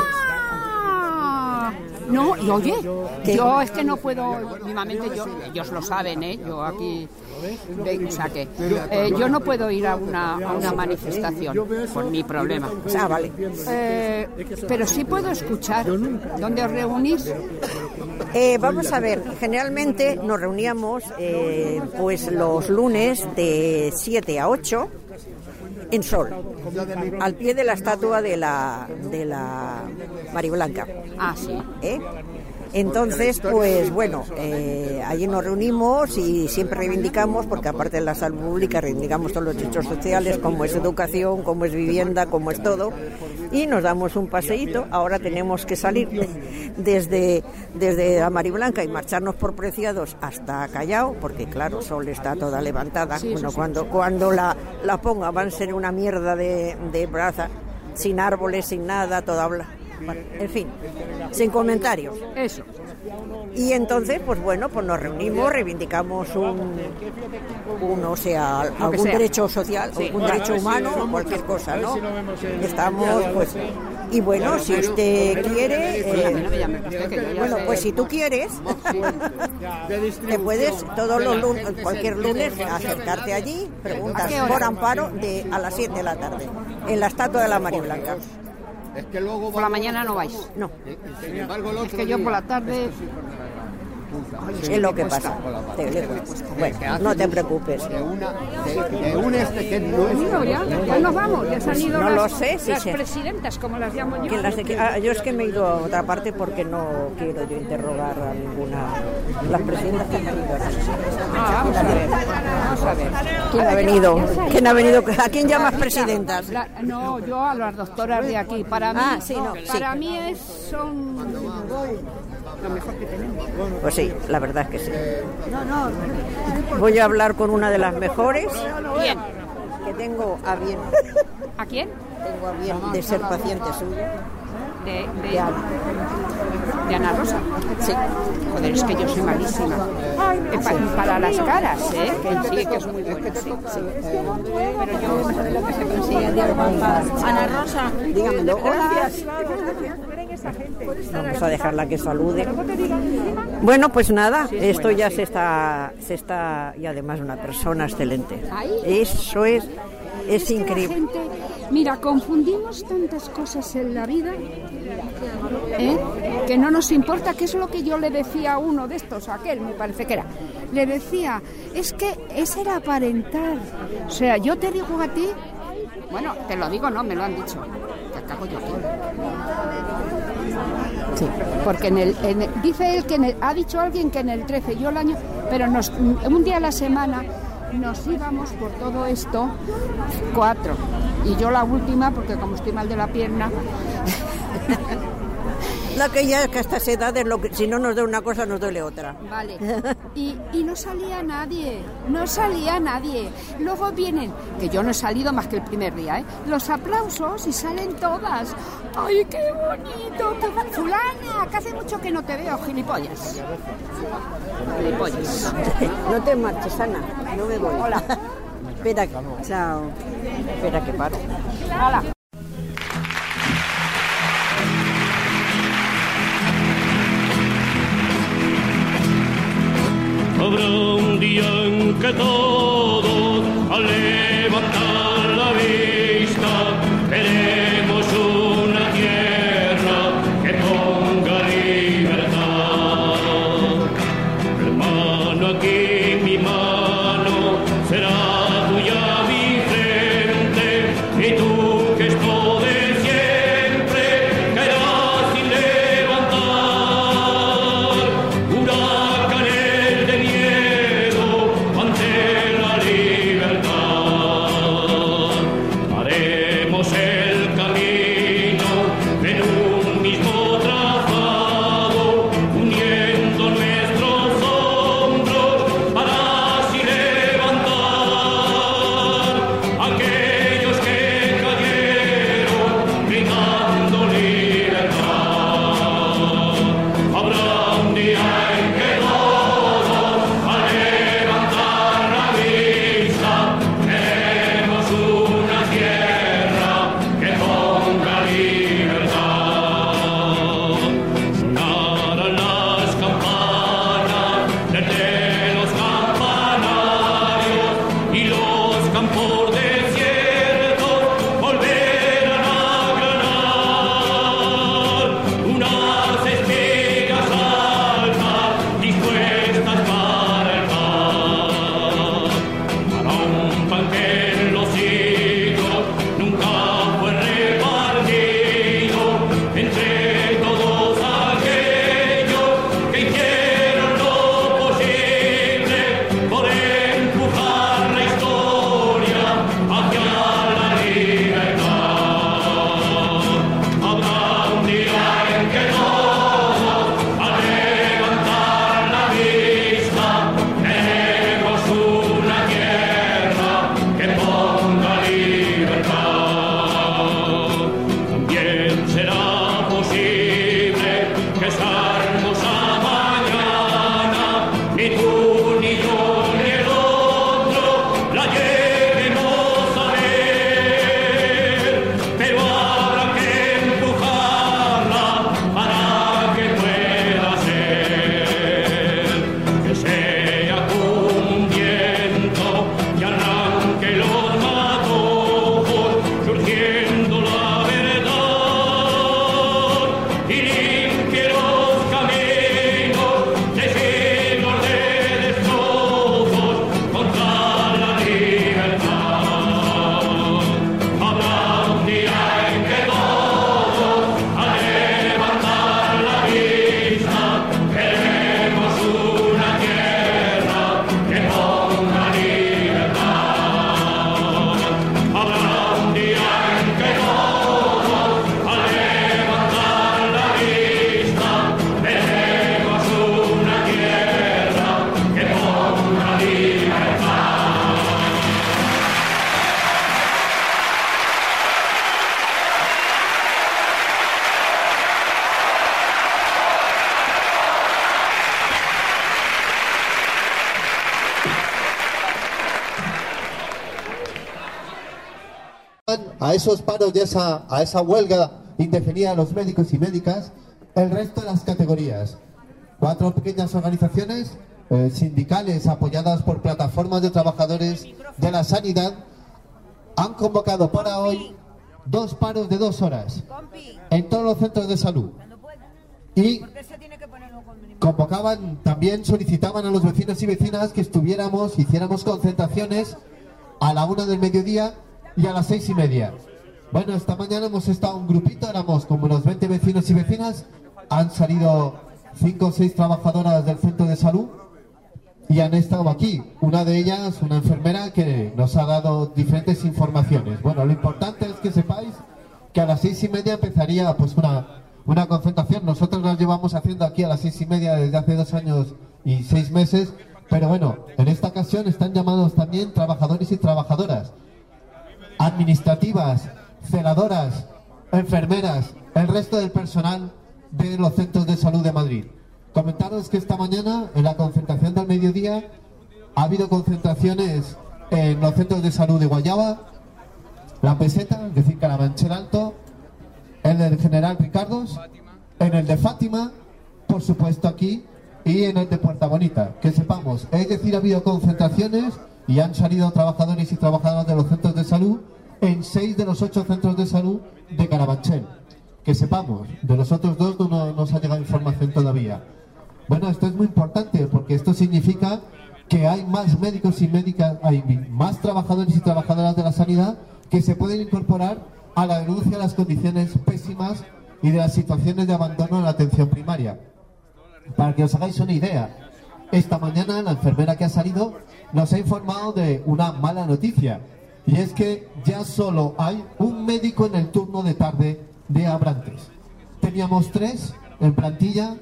¡Ah! No, y oye, yo es que no puedo, últimamente yo, ellos lo saben, ¿eh? Yo aquí, ven, o sea que, eh, yo no puedo ir a una, a una manifestación por mi problema. Ah, vale. Eh, pero sí puedo escuchar. ¿Dónde os reunís? Eh, vamos a ver, generalmente nos reuníamos eh, pues los lunes de siete a ocho en Sol, al pie de la estatua de la de la Mariblanca. Ah, sí. ¿Eh? Entonces, pues bueno, eh, allí nos reunimos y siempre reivindicamos, porque aparte de la salud pública, reivindicamos todos los derechos sociales, como es educación, como es vivienda, como es todo, y nos damos un paseíto. Ahora tenemos que salir desde, desde la Mariblanca y marcharnos por Preciados hasta Callao, porque claro, Sol está toda levantada. Sí, bueno, sí, cuando, sí. cuando la, la ponga van a ser una mierda de, de braza, sin árboles, sin nada, toda bla. Bueno, en fin, sin comentarios. Eso. Y entonces, pues bueno, pues nos reunimos, reivindicamos un, un o sea, algún sea. derecho social, Sí. algún derecho humano o cualquier cosa, ¿no? Estamos, pues, y bueno, si usted quiere, Oye, a mí eh, no me llame usted, que yo ya bueno, sé. pues si tú quieres, te puedes todos los lunes, cualquier lunes, acercarte allí, preguntas ¿A qué hora? por Amparo de a las siete de la tarde, en la estatua de la Mariblanca. Es que luego Por la mañana no vais. No, sin embargo, el otro Es que yo día- por la tarde... es lo que pasa. Te lejos. Bueno, no te preocupes. de una de, de un este que no es No, ya, ya nos vamos, ya se han ido No las, lo sé, sí las sé. presidentas, como las llamo yo. Que las de que- ah, yo es que me he ido a otra parte porque no quiero yo interrogar a ninguna. Las presidentas que han venido. Ah, vamos a ver, vamos a ver. ¿Quién ha venido? ¿Quién ha venido? ¿A quién llamas presidentas? La- no, yo a las doctoras de aquí. Para mí, Ah, sí, no, para sí. mí es, son lo mejor que tenemos. Pues sí, la verdad es que sí. Voy a hablar con una de las mejores Bien. que tengo a bien, ¿A quién? tengo a bien de ser paciente suyo. De, de, de Ana Rosa. Sí. Joder, es que yo soy malísima. Eh, pa- para las caras, ¿eh? Que sí, que es muy buena, sí, sí. Pero yo no sé lo que se consigue. Ana Rosa. Dígame, no, gracias. Vamos a dejarla que salude. Bueno, pues nada, esto ya se está, se está, y además una persona excelente. Eso es, es que la increíble. gente, mira, confundimos tantas cosas en la vida, ¿eh? Que no nos importa, que es lo que yo le decía a uno de estos, a aquel, me parece que era. Le decía, es que ese era aparentar. O sea, yo te digo a ti, bueno, te lo digo, no, me lo han dicho. ¿Qué cago yo aquí? Sí, porque en el, en el- dice él que en el- ha dicho alguien que en el trece, yo el año, pero nos, un día a la semana nos íbamos por todo esto cuatro, y yo la última, porque como estoy mal de la pierna, La que ya es que a estas edades, lo que, si no nos da una cosa, nos duele otra. Vale. Y, y no salía nadie, no salía nadie. Luego vienen, que yo no he salido más que el primer día, ¿eh? Los aplausos y salen todas. ¡Ay, qué bonito! Qué... Fulana, que hace mucho que no te veo, gilipollas. Gilipollas. No te marches, Ana, no me voy. Hola. Espera, chao. Espera que paro. Hola. Habrá un día en que todos, al levantar la vista, veremos una tierra que ponga libertad. Hermano, aquí mi mano será tuya mi frente, y tu gesto de siempre caerá sin levantar. Huracanes de miedo ante la libertad. Haremos el camino en un mismo trazado, uniendo nuestros hombros para así levantar aquellos que cayeron gritando libertad. Habrá un día en que todos, al levantar la vista, veremos una tierra que ponga libertad. Sonarán las campanas desde los campanarios, y los campos desiertos volverán a granar. Unas espigas altas dispuestas para el pan, para un pan que en los siglos nunca fue repartido entre todos aquellos que hicieron lo posible por empujar la historia hacia la libertad. Habrá un día en que todos, al levantar la vista, veremos una tierra que ponga libertad. También será posible que esta hermosa mañana ni tú, ni yo, ni el otro la lleguemos a ver, pero habrá que empujarla para que pueda ser, que sea como un viento que arranque los matojos, surgiendo la verdad y limpie los caminos de siglos de destrozos contra la libertad. Habrá un día en que todos, al levantar la vista, veremos una tierra que ponga libertad. Habrá un día en que todos, al levantar la vista, veremos una tierra que ponga libertad. A esos paros y esa, a esa huelga indefinida de los médicos y médicas, el resto de las categorías. Cuatro pequeñas organizaciones eh, sindicales apoyadas por plataformas de trabajadores de la sanidad han convocado para hoy dos paros de dos horas en todos los centros de salud. Y convocaban, también solicitaban a los vecinos y vecinas que estuviéramos, hiciéramos concentraciones a la una del mediodía y a las seis y media. Bueno, esta mañana hemos estado un grupito, éramos como unos veinte vecinos y vecinas, han salido cinco o seis trabajadoras del centro de salud y han estado aquí. Una de ellas, una enfermera que nos ha dado diferentes informaciones. Bueno, lo importante es que sepáis que a las seis y media empezaría pues una, una concentración. Nosotros la llevamos haciendo aquí a las seis y media desde hace dos años y seis meses, pero bueno, en esta ocasión están llamados también trabajadores y trabajadoras, administrativas, celadoras, enfermeras, el resto del personal de los centros de salud de Madrid. Comentaros que esta mañana, en la concentración del mediodía, ha habido concentraciones en los centros de salud de Guayaba, La Peseta, es decir, Carabanchel Alto, en el General Ricardos, en el de Fátima, por supuesto aquí, y en el de Puerta Bonita. Que sepamos, es decir, ha habido concentraciones y han salido trabajadores y trabajadoras de los centros de salud en seis de los ocho centros de salud de Carabanchel. Que sepamos, de los otros dos no nos ha llegado información todavía. Bueno, esto es muy importante porque esto significa que hay más médicos y médicas, hay más trabajadores y trabajadoras de la sanidad que se pueden incorporar a la denuncia de las condiciones pésimas y de las situaciones de abandono en la atención primaria. Para que os hagáis una idea, esta mañana la enfermera que ha salido nos ha informado de una mala noticia, y es que ya solo hay un médico en el turno de tarde de Abrantes. Teníamos tres en plantilla.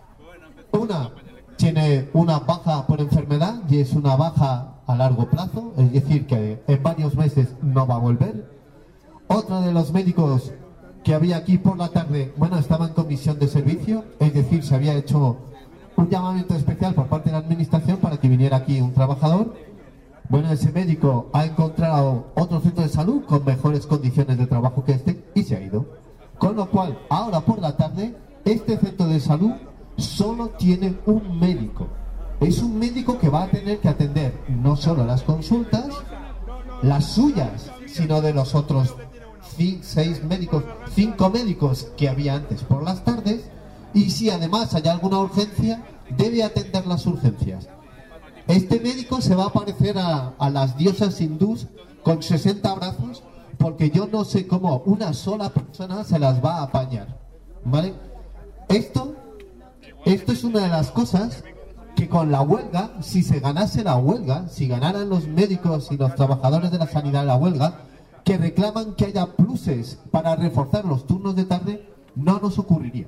Una tiene una baja por enfermedad y es una baja a largo plazo, es decir, que en varios meses no va a volver. Otra de los médicos que había aquí por la tarde, bueno, estaba en comisión de servicio, es decir, se había hecho un llamamiento especial por parte de la administración para que viniera aquí un trabajador. Bueno, ese médico ha encontrado otro centro de salud con mejores condiciones de trabajo que este y se ha ido. Con lo cual, ahora por la tarde, este centro de salud solo tiene un médico. Es un médico que va a tener que atender no solo las consultas, las suyas, sino de los otros cinco, seis médicos, cinco médicos que había antes por las tardes, y si además hay alguna urgencia, debe atender las urgencias. Este médico se va a parecer a, a las diosas hindús con sesenta brazos, porque yo no sé cómo una sola persona se las va a apañar, ¿vale? Esto, esto es una de las cosas que con la huelga, si se ganase la huelga, si ganaran los médicos y los trabajadores de la sanidad la huelga, que reclaman que haya pluses para reforzar los turnos de tarde, no nos ocurriría.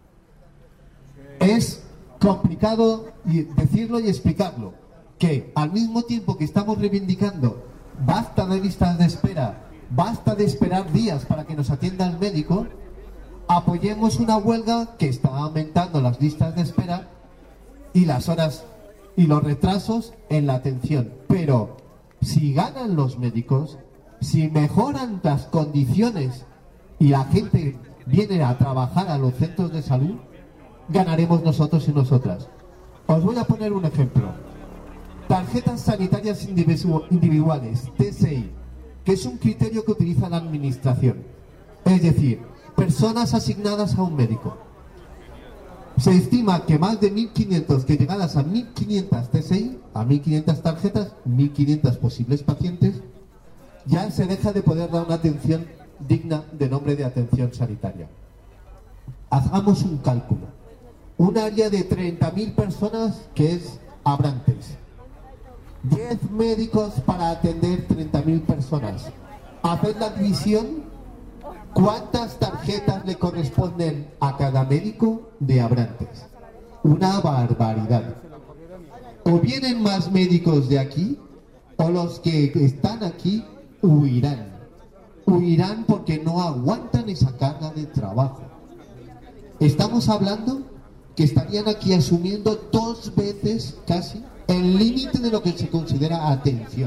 Es complicado decirlo y explicarlo, que al mismo tiempo que estamos reivindicando basta de listas de espera, basta de esperar días para que nos atienda el médico, apoyemos una huelga que está aumentando las listas de espera y las horas y los retrasos en la atención. Pero si ganan los médicos, si mejoran las condiciones y la gente viene a trabajar a los centros de salud, ganaremos nosotros y nosotras. Os voy a poner un ejemplo. Tarjetas sanitarias individuales, T S I, que es un criterio que utiliza la administración. Es decir, personas asignadas a un médico. Se estima que más de mil quinientos, que llegadas a mil quinientas T S I, a mil quinientas tarjetas, mil quinientos posibles pacientes, ya se deja de poder dar una atención digna de nombre de atención sanitaria. Hagamos un cálculo. Un área de treinta mil personas que es Abrantes. diez médicos para atender treinta mil personas. Haced la división. ¿Cuántas tarjetas le corresponden a cada médico de Abrantes? Una barbaridad. O vienen más médicos de aquí, o los que están aquí huirán. Huirán porque no aguantan esa carga de trabajo. Estamos hablando que estarían aquí asumiendo dos veces casi el límite de lo que se considera atención.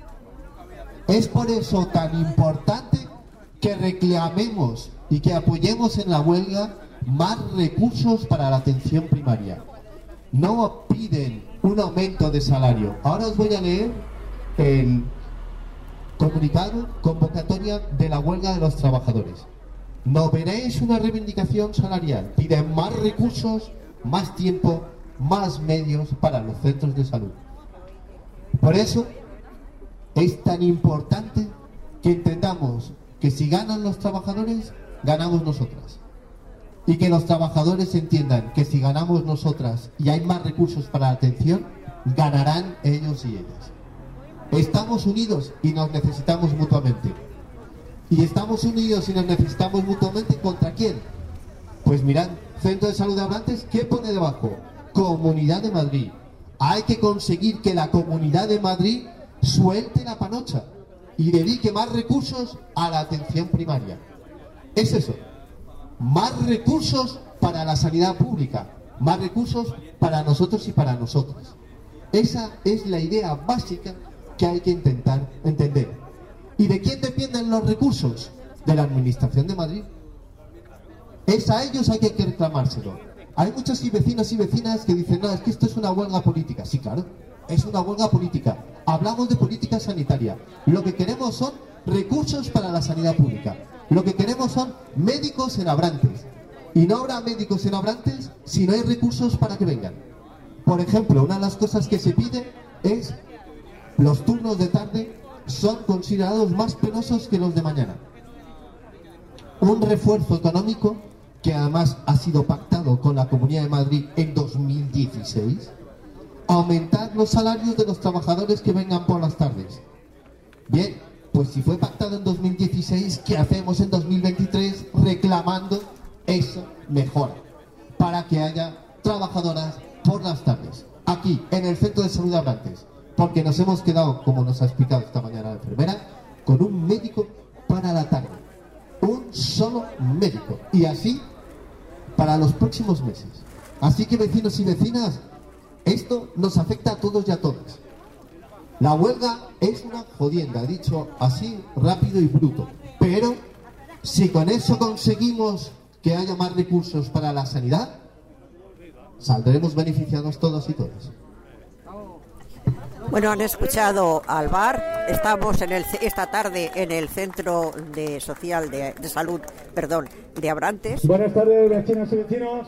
Es por eso tan importante que reclamemos y que apoyemos en la huelga más recursos para la atención primaria. No piden un aumento de salario. Ahora os voy a leer el comunicado, convocatoria de la huelga de los trabajadores. No veréis una reivindicación salarial. Piden más recursos, más tiempo, más medios para los centros de salud. Por eso es tan importante que entendamos que si ganan los trabajadores, ganamos nosotras. Y que los trabajadores entiendan que si ganamos nosotras y hay más recursos para la atención, ganarán ellos y ellas. Estamos unidos y nos necesitamos mutuamente. Y estamos unidos y nos necesitamos mutuamente ¿contra quién? Pues mirad, Centro de Salud de Abrantes, ¿qué pone debajo? Comunidad de Madrid. Hay que conseguir que la Comunidad de Madrid suelte la panocha y dedique más recursos a la atención primaria. Es eso, más recursos para la sanidad pública, más recursos para nosotros y para nosotras. Esa es la idea básica que hay que intentar entender. ¿Y de quién dependen los recursos? De la Administración de Madrid. Es a ellos hay que reclamárselo. Hay muchos vecinos y vecinas que dicen, no, es que esto es una huelga política. Sí, claro, es una huelga política. Hablamos de política sanitaria. Lo que queremos son recursos para la sanidad pública. Lo que queremos son médicos en Abrantes. Y no habrá médicos en Abrantes si no hay recursos para que vengan. Por ejemplo, una de las cosas que se pide es los turnos de tarde son considerados más penosos que los de mañana. Un refuerzo económico que además ha sido pactado con la Comunidad de Madrid en dos mil dieciséis, aumentar los salarios de los trabajadores que vengan por las tardes. Bien, pues si fue pactado en dos mil dieciséis, ¿qué hacemos en dos mil veintitrés reclamando esa mejora para que haya trabajadoras por las tardes? Aquí, en el Centro de Salud de Abrantes, porque nos hemos quedado, como nos ha explicado esta mañana la enfermera, con un médico para la tarde. Un solo médico. Y así para los próximos meses. Así que vecinos y vecinas, esto nos afecta a todos y a todas. La huelga es una jodienda, dicho así rápido y bruto. Pero si con eso conseguimos que haya más recursos para la sanidad, saldremos beneficiados todos y todas. Bueno, han escuchado al bar. Estamos en el, esta tarde en el Centro de Social de, de Salud, perdón, de Abrantes. Buenas tardes, vecinas y vecinos.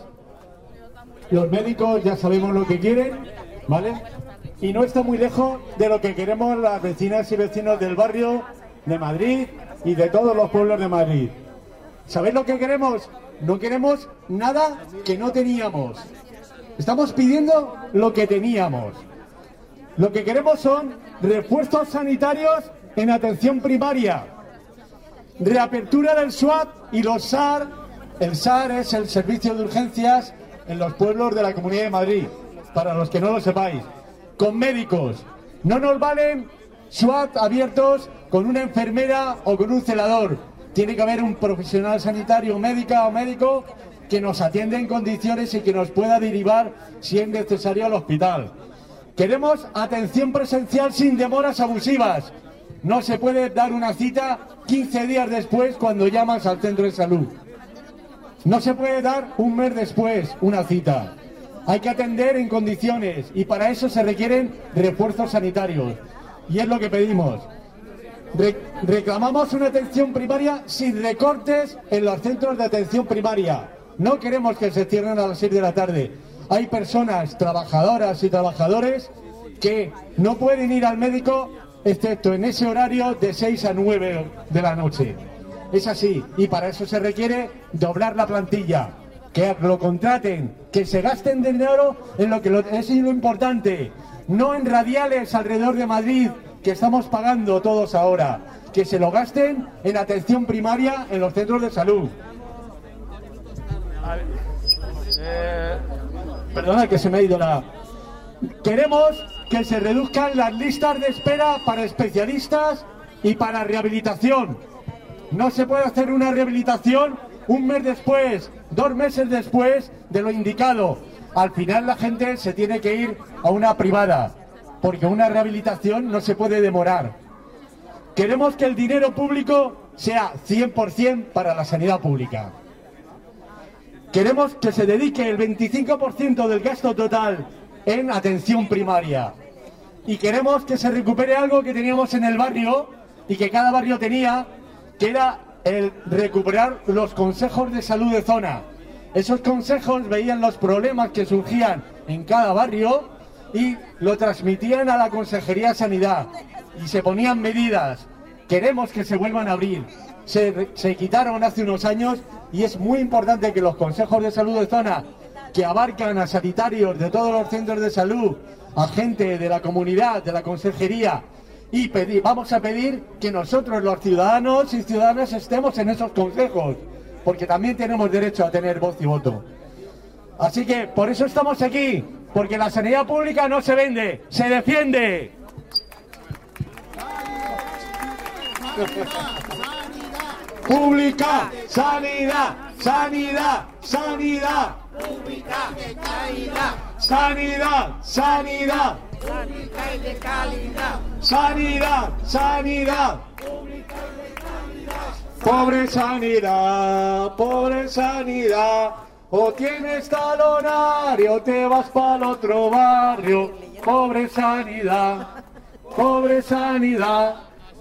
Los médicos ya sabemos lo que quieren, ¿vale? Y no está muy lejos de lo que queremos las vecinas y vecinos del barrio de Madrid y de todos los pueblos de Madrid. ¿Sabéis lo que queremos? No queremos nada que no teníamos. Estamos pidiendo lo que teníamos. Lo que queremos son refuerzos sanitarios en atención primaria, reapertura del S W A T y los S A R. El S A R es el servicio de urgencias en los pueblos de la Comunidad de Madrid, para los que no lo sepáis, con médicos. No nos valen S W A T abiertos con una enfermera o con un celador. Tiene que haber un profesional sanitario, médica o médico, que nos atienda en condiciones y que nos pueda derivar, si es necesario, al hospital. Queremos atención presencial sin demoras abusivas. No se puede dar una cita quince días después cuando llamas al centro de salud. No se puede dar un mes después una cita. Hay que atender en condiciones y para eso se requieren refuerzos sanitarios. Y es lo que pedimos. Re- reclamamos una atención primaria sin recortes en los centros de atención primaria. No queremos que se cierren a las seis de la tarde. Hay personas, trabajadoras y trabajadores, que no pueden ir al médico excepto en ese horario de seis a nueve de la noche. Es así, y para eso se requiere doblar la plantilla, que lo contraten, que se gasten dinero en lo que lo, es lo importante, no en radiales alrededor de Madrid que estamos pagando todos ahora, que se lo gasten en atención primaria en los centros de salud. A ver, eh... Perdona que se me ha ido la... Queremos que se reduzcan las listas de espera para especialistas y para rehabilitación. No se puede hacer una rehabilitación un mes después, dos meses después de lo indicado. Al final la gente se tiene que ir a una privada, porque una rehabilitación no se puede demorar. Queremos que el dinero público sea cien por ciento para la sanidad pública. Queremos que se dedique el veinticinco por ciento del gasto total en atención primaria. Y queremos que se recupere algo que teníamos en el barrio y que cada barrio tenía, que era el recuperar los consejos de salud de zona. Esos consejos veían los problemas que surgían en cada barrio y lo transmitían a la Consejería de Sanidad y se ponían medidas. Queremos que se vuelvan a abrir. Se, se quitaron hace unos años y es muy importante que los consejos de salud de zona, que abarcan a sanitarios de todos los centros de salud, a gente de la comunidad, de la consejería, y pedir, vamos a pedir que nosotros los ciudadanos y ciudadanas estemos en esos consejos, porque también tenemos derecho a tener voz y voto. Así que por eso estamos aquí, porque la sanidad pública no se vende, se defiende. Pública, sanidad, sanidad, sanidad. Pública de calidad. Sanidad, sanidad. Pública y de calidad. Sanidad, sanidad. Pública y de calidad. Pobre sanidad, pobre sanidad. O tienes talonario, o te vas para el otro barrio. Pobre sanidad, pobre sanidad.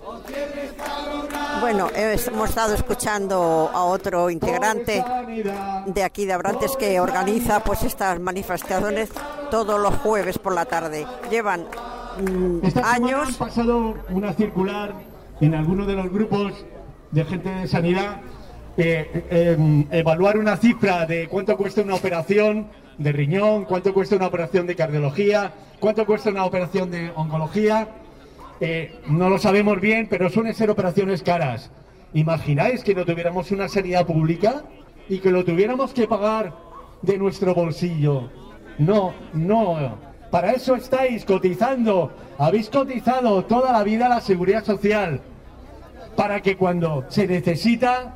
Bueno, hemos estado escuchando a otro integrante de aquí de Abrantes que organiza pues estas manifestaciones todos los jueves por la tarde. Llevan mm, Esta años. Han pasado una circular en alguno de los grupos de gente de sanidad, eh, eh, evaluar una cifra de cuánto cuesta una operación de riñón, cuánto cuesta una operación de cardiología, cuánto cuesta una operación de oncología. Eh, no lo sabemos bien, pero suelen ser operaciones caras. ¿Imagináis que no tuviéramos una sanidad pública y que lo tuviéramos que pagar de nuestro bolsillo? No, no. Para eso estáis cotizando. Habéis cotizado toda la vida la seguridad social. Para que cuando se necesita,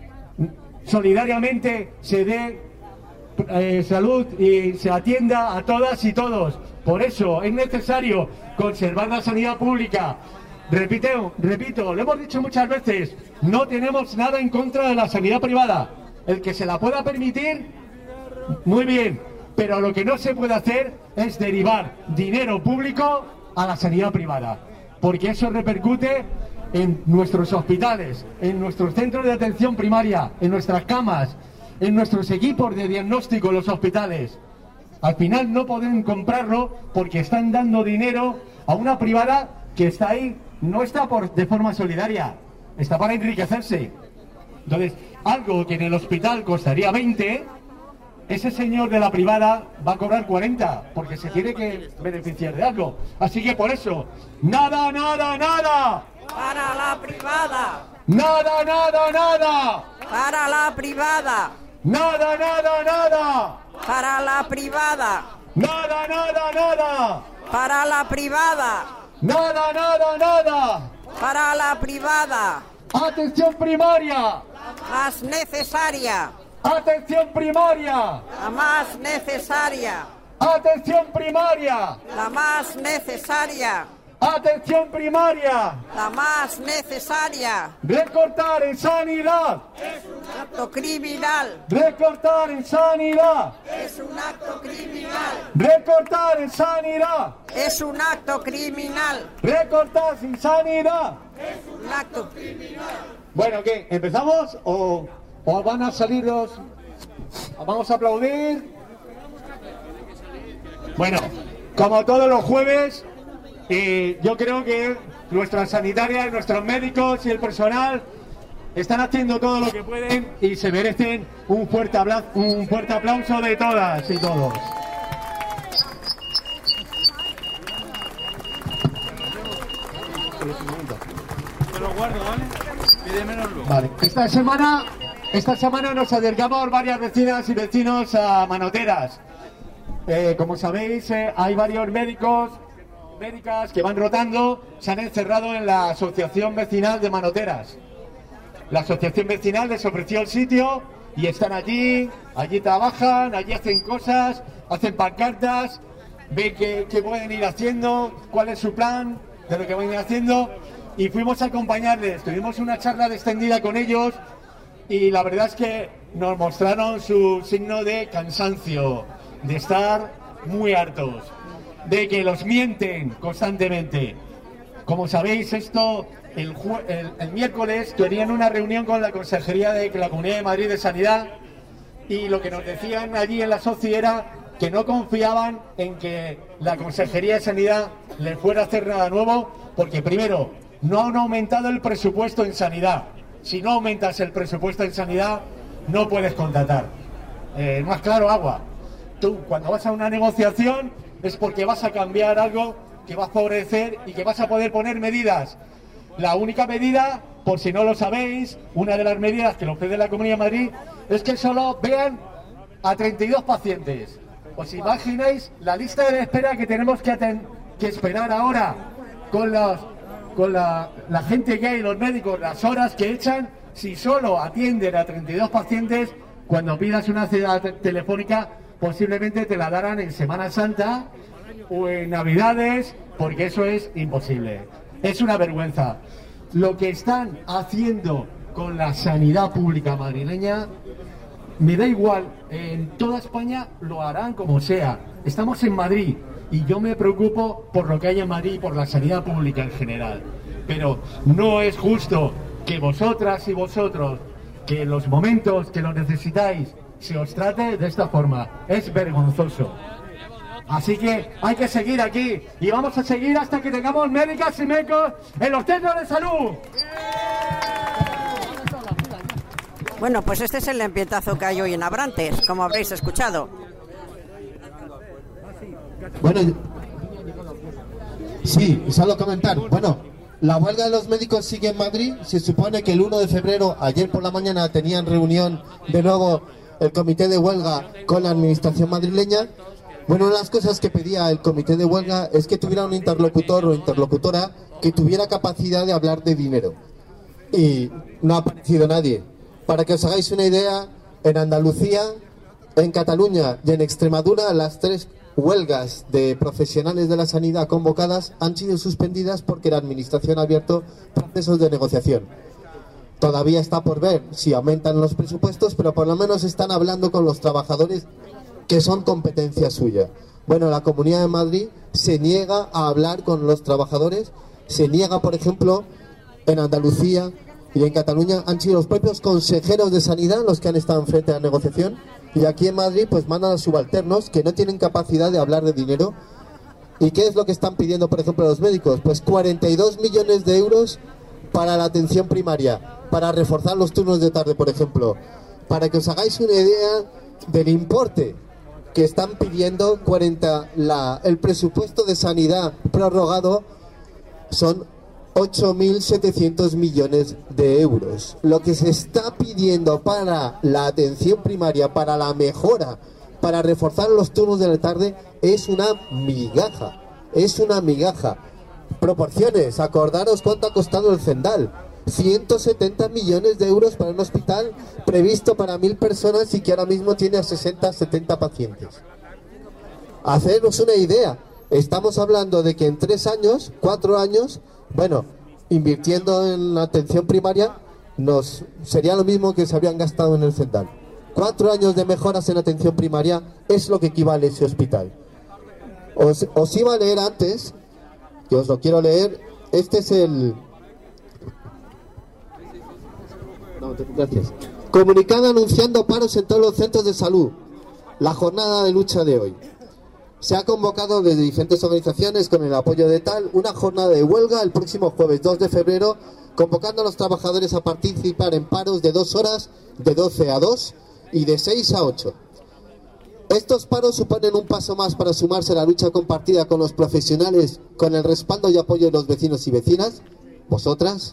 solidariamente se dé eh, salud y se atienda a todas y todos. Por eso es necesario conservar la sanidad pública. Repito, repito, lo hemos dicho muchas veces, no tenemos nada en contra de la sanidad privada. El que se la pueda permitir, muy bien, pero lo que no se puede hacer es derivar dinero público a la sanidad privada, porque eso repercute en nuestros hospitales, en nuestros centros de atención primaria, en nuestras camas, en nuestros equipos de diagnóstico en los hospitales. Al final no pueden comprarlo porque están dando dinero a una privada que está ahí, no está por, de forma solidaria, está para enriquecerse. Entonces, algo que en el hospital costaría veinte, ese señor de la privada va a cobrar cuarenta, porque se tiene que beneficiar de algo. Así que por eso, nada, nada, nada. Para la privada. Nada, nada, nada. Para la privada. Nada, nada, nada. Para la privada. Nada, nada, nada. Para la privada. Nada, nada, nada. Para la privada. Atención primaria. Más necesaria. Atención primaria. La más necesaria. Atención primaria. La más necesaria. Atención primaria. La más necesaria. Recortar en sanidad. Es un acto criminal. Recortar en sanidad. Es un acto criminal. Recortar en sanidad. Es un acto criminal. Recortar sin sanidad. Es un acto criminal. Bueno, ¿qué? ¿Empezamos o, o van a salir los... Vamos a aplaudir? Bueno, como todos los jueves, eh, yo creo que nuestras sanitarias, nuestros médicos y el personal están haciendo todo lo que pueden y se merecen un fuerte abrazo, un fuerte aplauso de todas y todos. Te lo guardo, ¿vale? Pídemenoslo. Vale. Esta semana, esta semana nos acercamos varias vecinas y vecinos a Manoteras. Eh, como sabéis, eh, hay varios médicos, médicas que van rotando, se han encerrado en la asociación vecinal de Manoteras. La asociación vecinal les ofreció el sitio y están allí, allí trabajan, allí hacen cosas, hacen pancartas, ven qué, qué pueden ir haciendo, cuál es su plan de lo que van a ir haciendo, y fuimos a acompañarles. Tuvimos una charla extendida con ellos y la verdad es que nos mostraron su signo de cansancio, de estar muy hartos, de que los mienten constantemente. Como sabéis, esto el, el, el miércoles tenían una reunión con la Consejería de la Comunidad de Madrid de Sanidad y lo que nos decían allí en la SOCI era que no confiaban en que la Consejería de Sanidad les fuera a hacer nada nuevo, porque primero, no han aumentado el presupuesto en sanidad. Si no aumentas el presupuesto en sanidad, no puedes contratar. Eh, más claro, agua. Tú, cuando vas a una negociación, es porque vas a cambiar algo que va a favorecer y que vas a poder poner medidas. La única medida por si no lo sabéis, una de las medidas que le ofrece la Comunidad de Madrid es que solo vean a treinta y dos pacientes. ¿Os imagináis la lista de espera que tenemos que, que esperar ahora con, los, con la, la gente que hay, los médicos, las horas que echan, si solo atienden a treinta y dos pacientes? Cuando pidas una cita telefónica, posiblemente te la darán en Semana Santa o en Navidades, porque eso es imposible. Es una vergüenza. Lo que están haciendo con la sanidad pública madrileña, me da igual, en toda España lo harán como sea. Estamos en Madrid y yo me preocupo por lo que hay en Madrid y por la sanidad pública en general. Pero no es justo que vosotras y vosotros, que en los momentos que lo necesitáis, se os trate de esta forma. Es vergonzoso. Así que hay que seguir aquí y vamos a seguir hasta que tengamos médicas y médicos en los centros de salud. Bueno, pues este es el ambientazo que hay hoy en Abrantes, como habréis escuchado. Bueno, sí, solo comentar. Bueno, la huelga de los médicos sigue en Madrid. Se supone que el uno de febrero, ayer por la mañana, tenían reunión de nuevo el comité de huelga con la administración madrileña. Bueno, una de las cosas que pedía el comité de huelga es que tuviera un interlocutor o interlocutora que tuviera capacidad de hablar de dinero. Y no ha aparecido nadie. Para que os hagáis una idea, en Andalucía, en Cataluña y en Extremadura, las tres huelgas de profesionales de la sanidad convocadas han sido suspendidas porque la administración ha abierto procesos de negociación. Todavía está por ver si aumentan los presupuestos, pero por lo menos están hablando con los trabajadores, que son competencia suya. Bueno, la Comunidad de Madrid se niega a hablar con los trabajadores, se niega, por ejemplo, en Andalucía y en Cataluña han sido los propios consejeros de sanidad los que han estado enfrente de la negociación, y aquí en Madrid pues mandan a subalternos que no tienen capacidad de hablar de dinero. ¿Y qué es lo que están pidiendo, por ejemplo, los médicos? Pues cuarenta y dos millones de euros para la atención primaria, para reforzar los turnos de tarde, por ejemplo. Para que os hagáis una idea del importe que están pidiendo, cuarenta, la, el presupuesto de sanidad prorrogado son ocho mil setecientos millones de euros. Lo que se está pidiendo para la atención primaria, para la mejora, para reforzar los turnos de la tarde, es una migaja, es una migaja. Proporciones, acordaros cuánto ha costado el Zendal. ciento setenta millones de euros para un hospital previsto para mil personas y que ahora mismo tiene a sesenta, setenta pacientes. Hacernos una idea, estamos hablando de que en tres años, cuatro años, bueno, invirtiendo en la atención primaria, nos sería lo mismo que se habrían gastado en el Zendal. Cuatro años de mejoras en atención primaria es lo que equivale a ese hospital. Os, os iba a leer antes, que os lo quiero leer, este es el... No, gracias. Comunicado anunciando paros en todos los centros de salud. La jornada de lucha de hoy. Se ha convocado desde diferentes organizaciones con el apoyo de tal una jornada de huelga el próximo jueves dos de febrero, convocando a los trabajadores a participar en paros de dos horas, de doce a dos y de seis a ocho. Estos paros suponen un paso más para sumarse a la lucha compartida con los profesionales, con el respaldo y apoyo de los vecinos y vecinas, vosotras,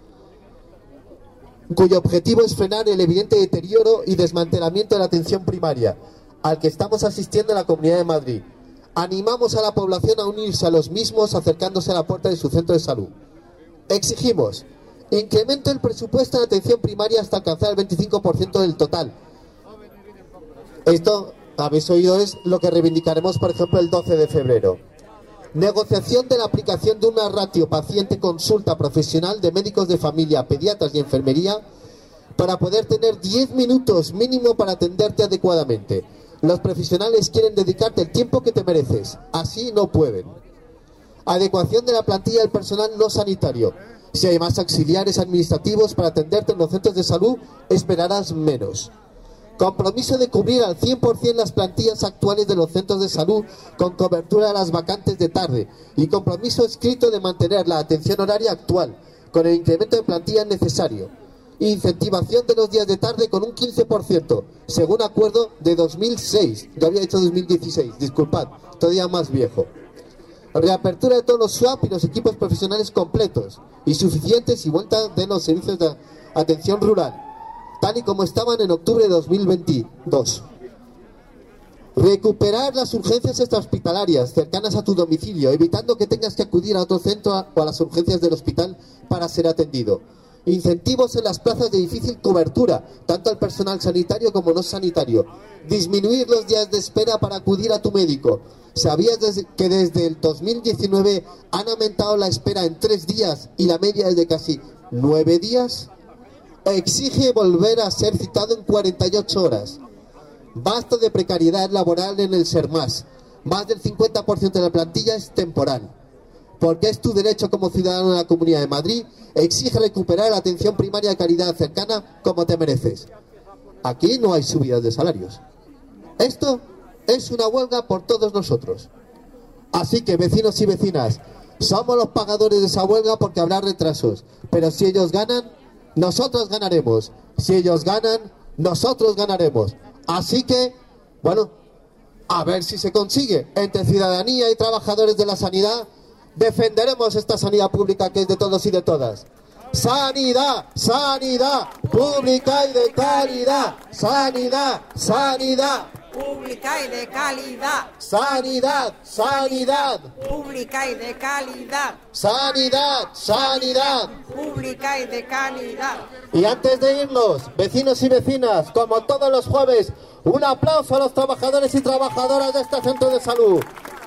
cuyo objetivo es frenar el evidente deterioro y desmantelamiento de la atención primaria, al que estamos asistiendo en la Comunidad de Madrid. Animamos a la población a unirse a los mismos acercándose a la puerta de su centro de salud. Exigimos incremento del presupuesto de atención primaria hasta alcanzar el veinticinco por ciento del total. Esto, habéis oído, es lo que reivindicaremos, por ejemplo, el doce de febrero. Negociación de la aplicación de una ratio paciente-consulta profesional de médicos de familia, pediatras y enfermería para poder tener diez minutos mínimo para atenderte adecuadamente. Los profesionales quieren dedicarte el tiempo que te mereces, así no pueden. Adecuación de la plantilla del personal no sanitario. Si hay más auxiliares administrativos para atenderte en los centros de salud, esperarás menos. Compromiso de cubrir al cien por ciento las plantillas actuales de los centros de salud con cobertura de las vacantes de tarde y compromiso escrito de mantener la atención horaria actual con el incremento de plantilla necesario. Incentivación de los días de tarde con un quince por ciento, según acuerdo de dos mil seis. Yo había dicho dos mil dieciséis, disculpad, todavía más viejo. reapertura de todos los S W A P y los equipos profesionales completos y suficientes y vuelta de los servicios de atención rural, tal y como estaban en octubre de dos mil veintidós. Recuperar las urgencias extrahospitalarias cercanas a tu domicilio, evitando que tengas que acudir a otro centro o a las urgencias del hospital para ser atendido. Incentivos en las plazas de difícil cobertura, tanto al personal sanitario como no sanitario. Disminuir los días de espera para acudir a tu médico. ¿Sabías que desde el dos mil diecinueve han aumentado la espera en tres días y la media es de casi nueve días? Exige volver a ser citado en cuarenta y ocho horas. Basta de precariedad laboral en el SERMAS. Más del cincuenta por ciento de la plantilla es temporal. Porque es tu derecho como ciudadano de la Comunidad de Madrid, exige recuperar la atención primaria de calidad cercana como te mereces. Aquí no hay subidas de salarios. Esto es una huelga por todos nosotros. Así que, vecinos y vecinas, somos los pagadores de esa huelga porque habrá retrasos. Pero si ellos ganan, nosotros ganaremos. Si ellos ganan, nosotros ganaremos. Así que, bueno, a ver si se consigue. Entre ciudadanía y trabajadores de la sanidad, defenderemos esta sanidad pública que es de todos y de todas. Sanidad, sanidad pública y de calidad. Sanidad, sanidad pública y de calidad. Sanidad, sanidad pública y de calidad. Sanidad, sanidad pública y de calidad. Y antes de irnos, vecinos y vecinas, como todos los jueves, un aplauso a los trabajadores y trabajadoras de este centro de salud.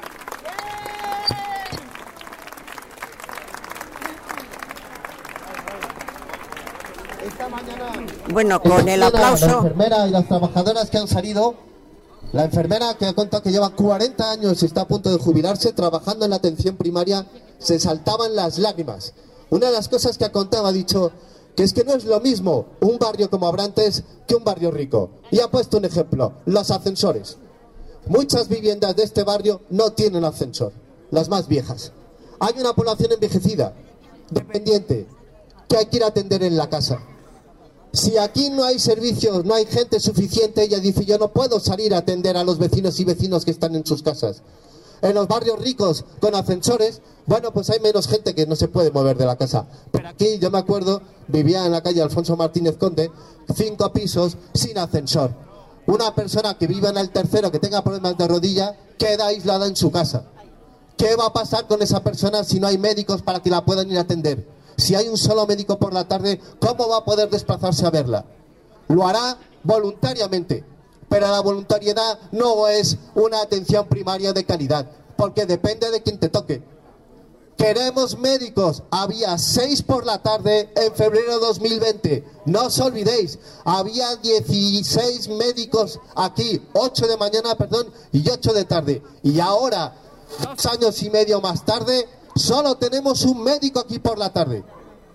Esta mañana, bueno, con el aplauso. La enfermera y las trabajadoras que han salido, la enfermera que ha contado que lleva cuarenta años y está a punto de jubilarse trabajando en la atención primaria, se saltaban las lágrimas. Una de las cosas que ha contado ha dicho que es que no es lo mismo un barrio como Abrantes que un barrio rico. Y ha puesto un ejemplo, los ascensores. Muchas viviendas de este barrio no tienen ascensor, las más viejas. Hay una población envejecida, dependiente, que hay que ir a atender en la casa. Si aquí no hay servicios, no hay gente suficiente, ella dice, yo no puedo salir a atender a los vecinos y vecinos que están en sus casas. En los barrios ricos con ascensores, bueno, pues hay menos gente que no se puede mover de la casa. Pero aquí, yo me acuerdo, vivía en la calle Alfonso Martínez Conde, cinco pisos sin ascensor. Una persona que viva en el tercero, que tenga problemas de rodilla, queda aislada en su casa. ¿Qué va a pasar con esa persona si no hay médicos para que la puedan ir a atender? Si hay un solo médico por la tarde, ¿cómo va a poder desplazarse a verla? Lo hará voluntariamente, pero la voluntariedad no es una atención primaria de calidad, porque depende de quien te toque. Queremos médicos. Había seis por la tarde en febrero de dos mil veinte. No os olvidéis, había dieciséis médicos aquí, ocho de mañana, perdón, y ocho de tarde. Y ahora, dos años y medio más tarde, solo tenemos un médico aquí por la tarde.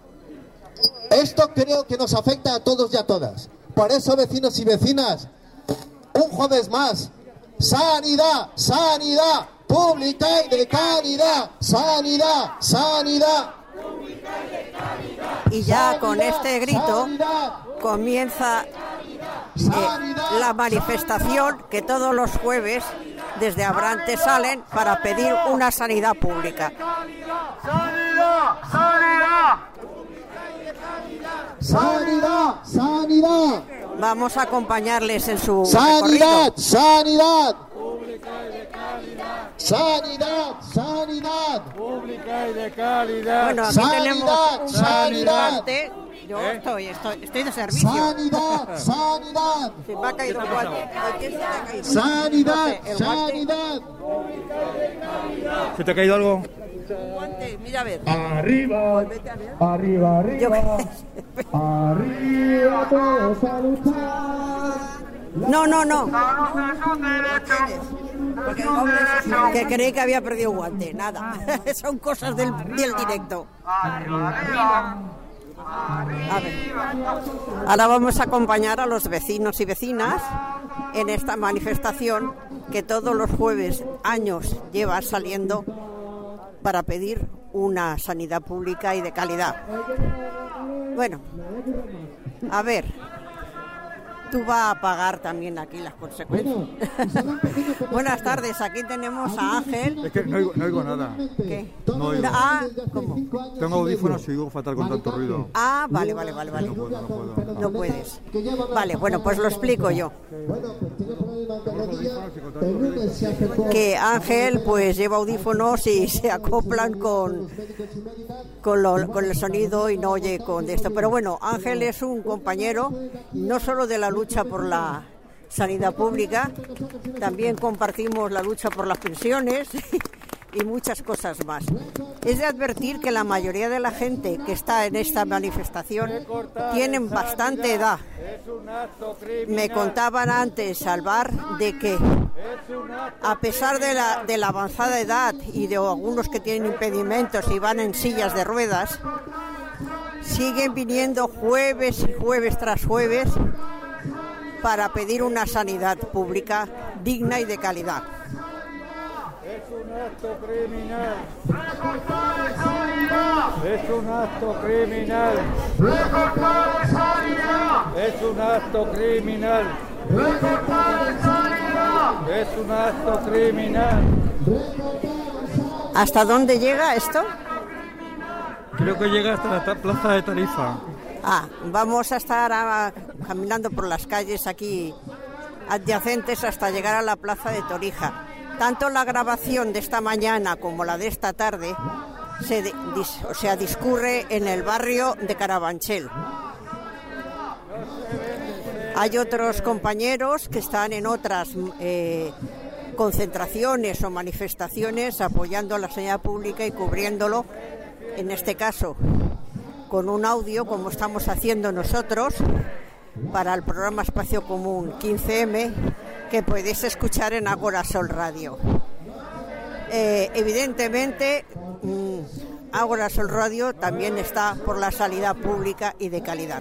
Esto creo que nos afecta a todos y a todas. Por eso, vecinos y vecinas, un jueves más, sanidad, sanidad pública y de calidad, sanidad, sanidad pública y de calidad. Y ya con este grito comienza eh, la manifestación que todos los jueves desde Abrantes salen para pedir una sanidad pública. ¡Sanidad! ¡Sanidad! ¡Sanidad! ¡Sanidad! Vamos a acompañarles en su ¡sanidad! recorrido. ¡Sanidad! ¡Sanidad! ¡Sanidad! Pública y de calidad. Bueno, aquí ¡sanidad! tenemos un ¡Sanidad! guante. Yo ¿Eh? estoy, estoy, estoy de servicio. ¡Sanidad! ¡Sanidad! Se me ha caído el guante. ¿A quién se le ha caído? ¡Sanidad! No sé, el guante. ¡Sanidad! ¿Se te ha caído algo? Un guante, mira a ver. Arriba, arriba, arriba, arriba todos a luchar. No, no, no. Porque el hombre que creí que había perdido un guante. Nada. Son cosas del, del directo. A ver. Ahora vamos a acompañar a los vecinos y vecinas en esta manifestación que todos los jueves, años, lleva saliendo para pedir una sanidad pública y de calidad. Bueno, a ver. tú vas a pagar también aquí las consecuencias. Buenas tardes, aquí tenemos a Ángel. Es que no oigo, no oigo nada. ¿Qué? No oigo. Ah, ¿cómo? Tengo audífonos y oigo fatal con tanto ruido. Ah, vale, vale, vale, vale. No puedo, no puedo. No puedes. Vale, bueno, pues lo explico yo. Que Ángel pues lleva audífonos y se acoplan con, con, lo, con el sonido y no oye con esto. Pero bueno, Ángel es un compañero no solo de la lucha por la sanidad pública, también compartimos la lucha por las pensiones y muchas cosas más. Es de advertir que la mayoría de la gente que está en esta manifestación tienen bastante edad. Me contaban antes al bar de que a pesar de la, de la avanzada edad y de algunos que tienen impedimentos y van en sillas de ruedas, siguen viniendo jueves y jueves tras jueves para pedir una sanidad pública digna y de calidad. Es un acto criminal. Es un acto criminal. Es un acto criminal. Es un acto criminal. ¿Hasta dónde llega esto? Creo que llega hasta la plaza de Tarifa. Ah, vamos a estar a, caminando por las calles aquí adyacentes hasta llegar a la plaza de Torija. Tanto la grabación de esta mañana como la de esta tarde se, dis, o sea, discurre en el barrio de Carabanchel. Hay otros compañeros que están en otras eh, concentraciones o manifestaciones apoyando a la sanidad pública y cubriéndolo, en este caso con un audio como estamos haciendo nosotros para el programa Espacio Común quince eme, que podéis escuchar en Ágora Sol Radio. Eh, evidentemente, mmm, Ágora Sol Radio también está por la sanidad pública y de calidad.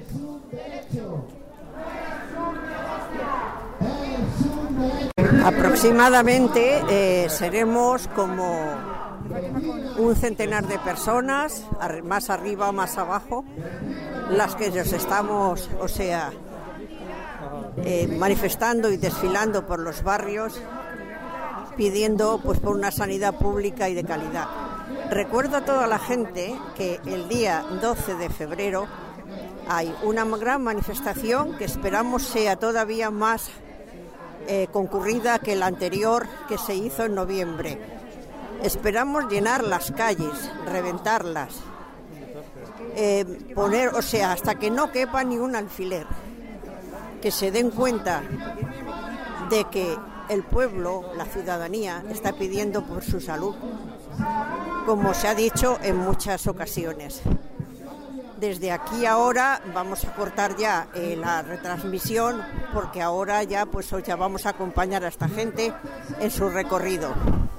Aproximadamente eh, seremos como un centenar de personas, más arriba o más abajo, las que nos estamos, o sea, eh, manifestando y desfilando por los barrios, pidiendo pues por una sanidad pública y de calidad. Recuerdo a toda la gente que el día doce de febrero hay una gran manifestación que esperamos sea todavía más eh, concurrida que la anterior que se hizo en noviembre. Esperamos llenar las calles, reventarlas, eh, poner, o sea, hasta que no quepa ni un alfiler, que se den cuenta de que el pueblo, la ciudadanía, está pidiendo por su salud, como se ha dicho en muchas ocasiones. Desde aquí ahora vamos a cortar ya eh, la retransmisión, porque ahora ya pues ya vamos a acompañar a esta gente en su recorrido.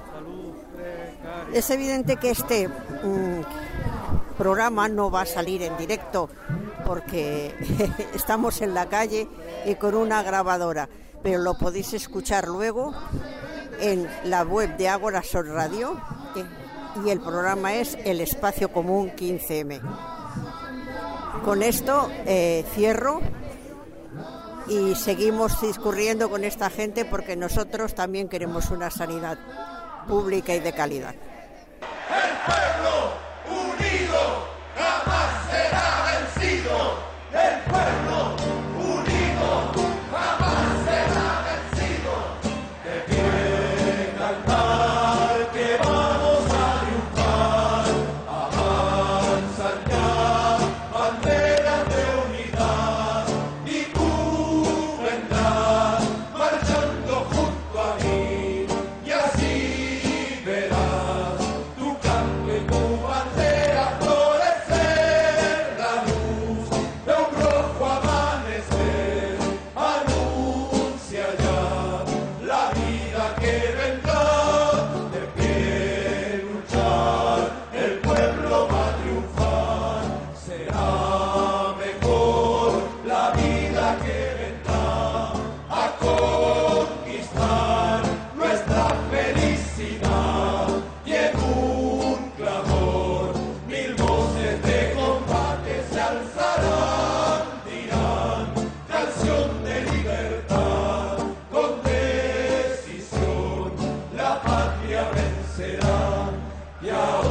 Es evidente que este mmm, programa no va a salir en directo porque estamos en la calle y con una grabadora, pero lo podéis escuchar luego en la web de Ágora Sol Radio eh, y el programa es el Espacio Común quince eme. Con esto eh, cierro y seguimos discurriendo con esta gente porque nosotros también queremos una sanidad pública y de calidad. El pueblo unido jamás será vencido. El pueblo unido jamás será vencido. De pie cantar que vamos a triunfar. Avanzan ya banderas de unidad. Y tú vendrás marchando junto a mí. Y así verás. será, y ahora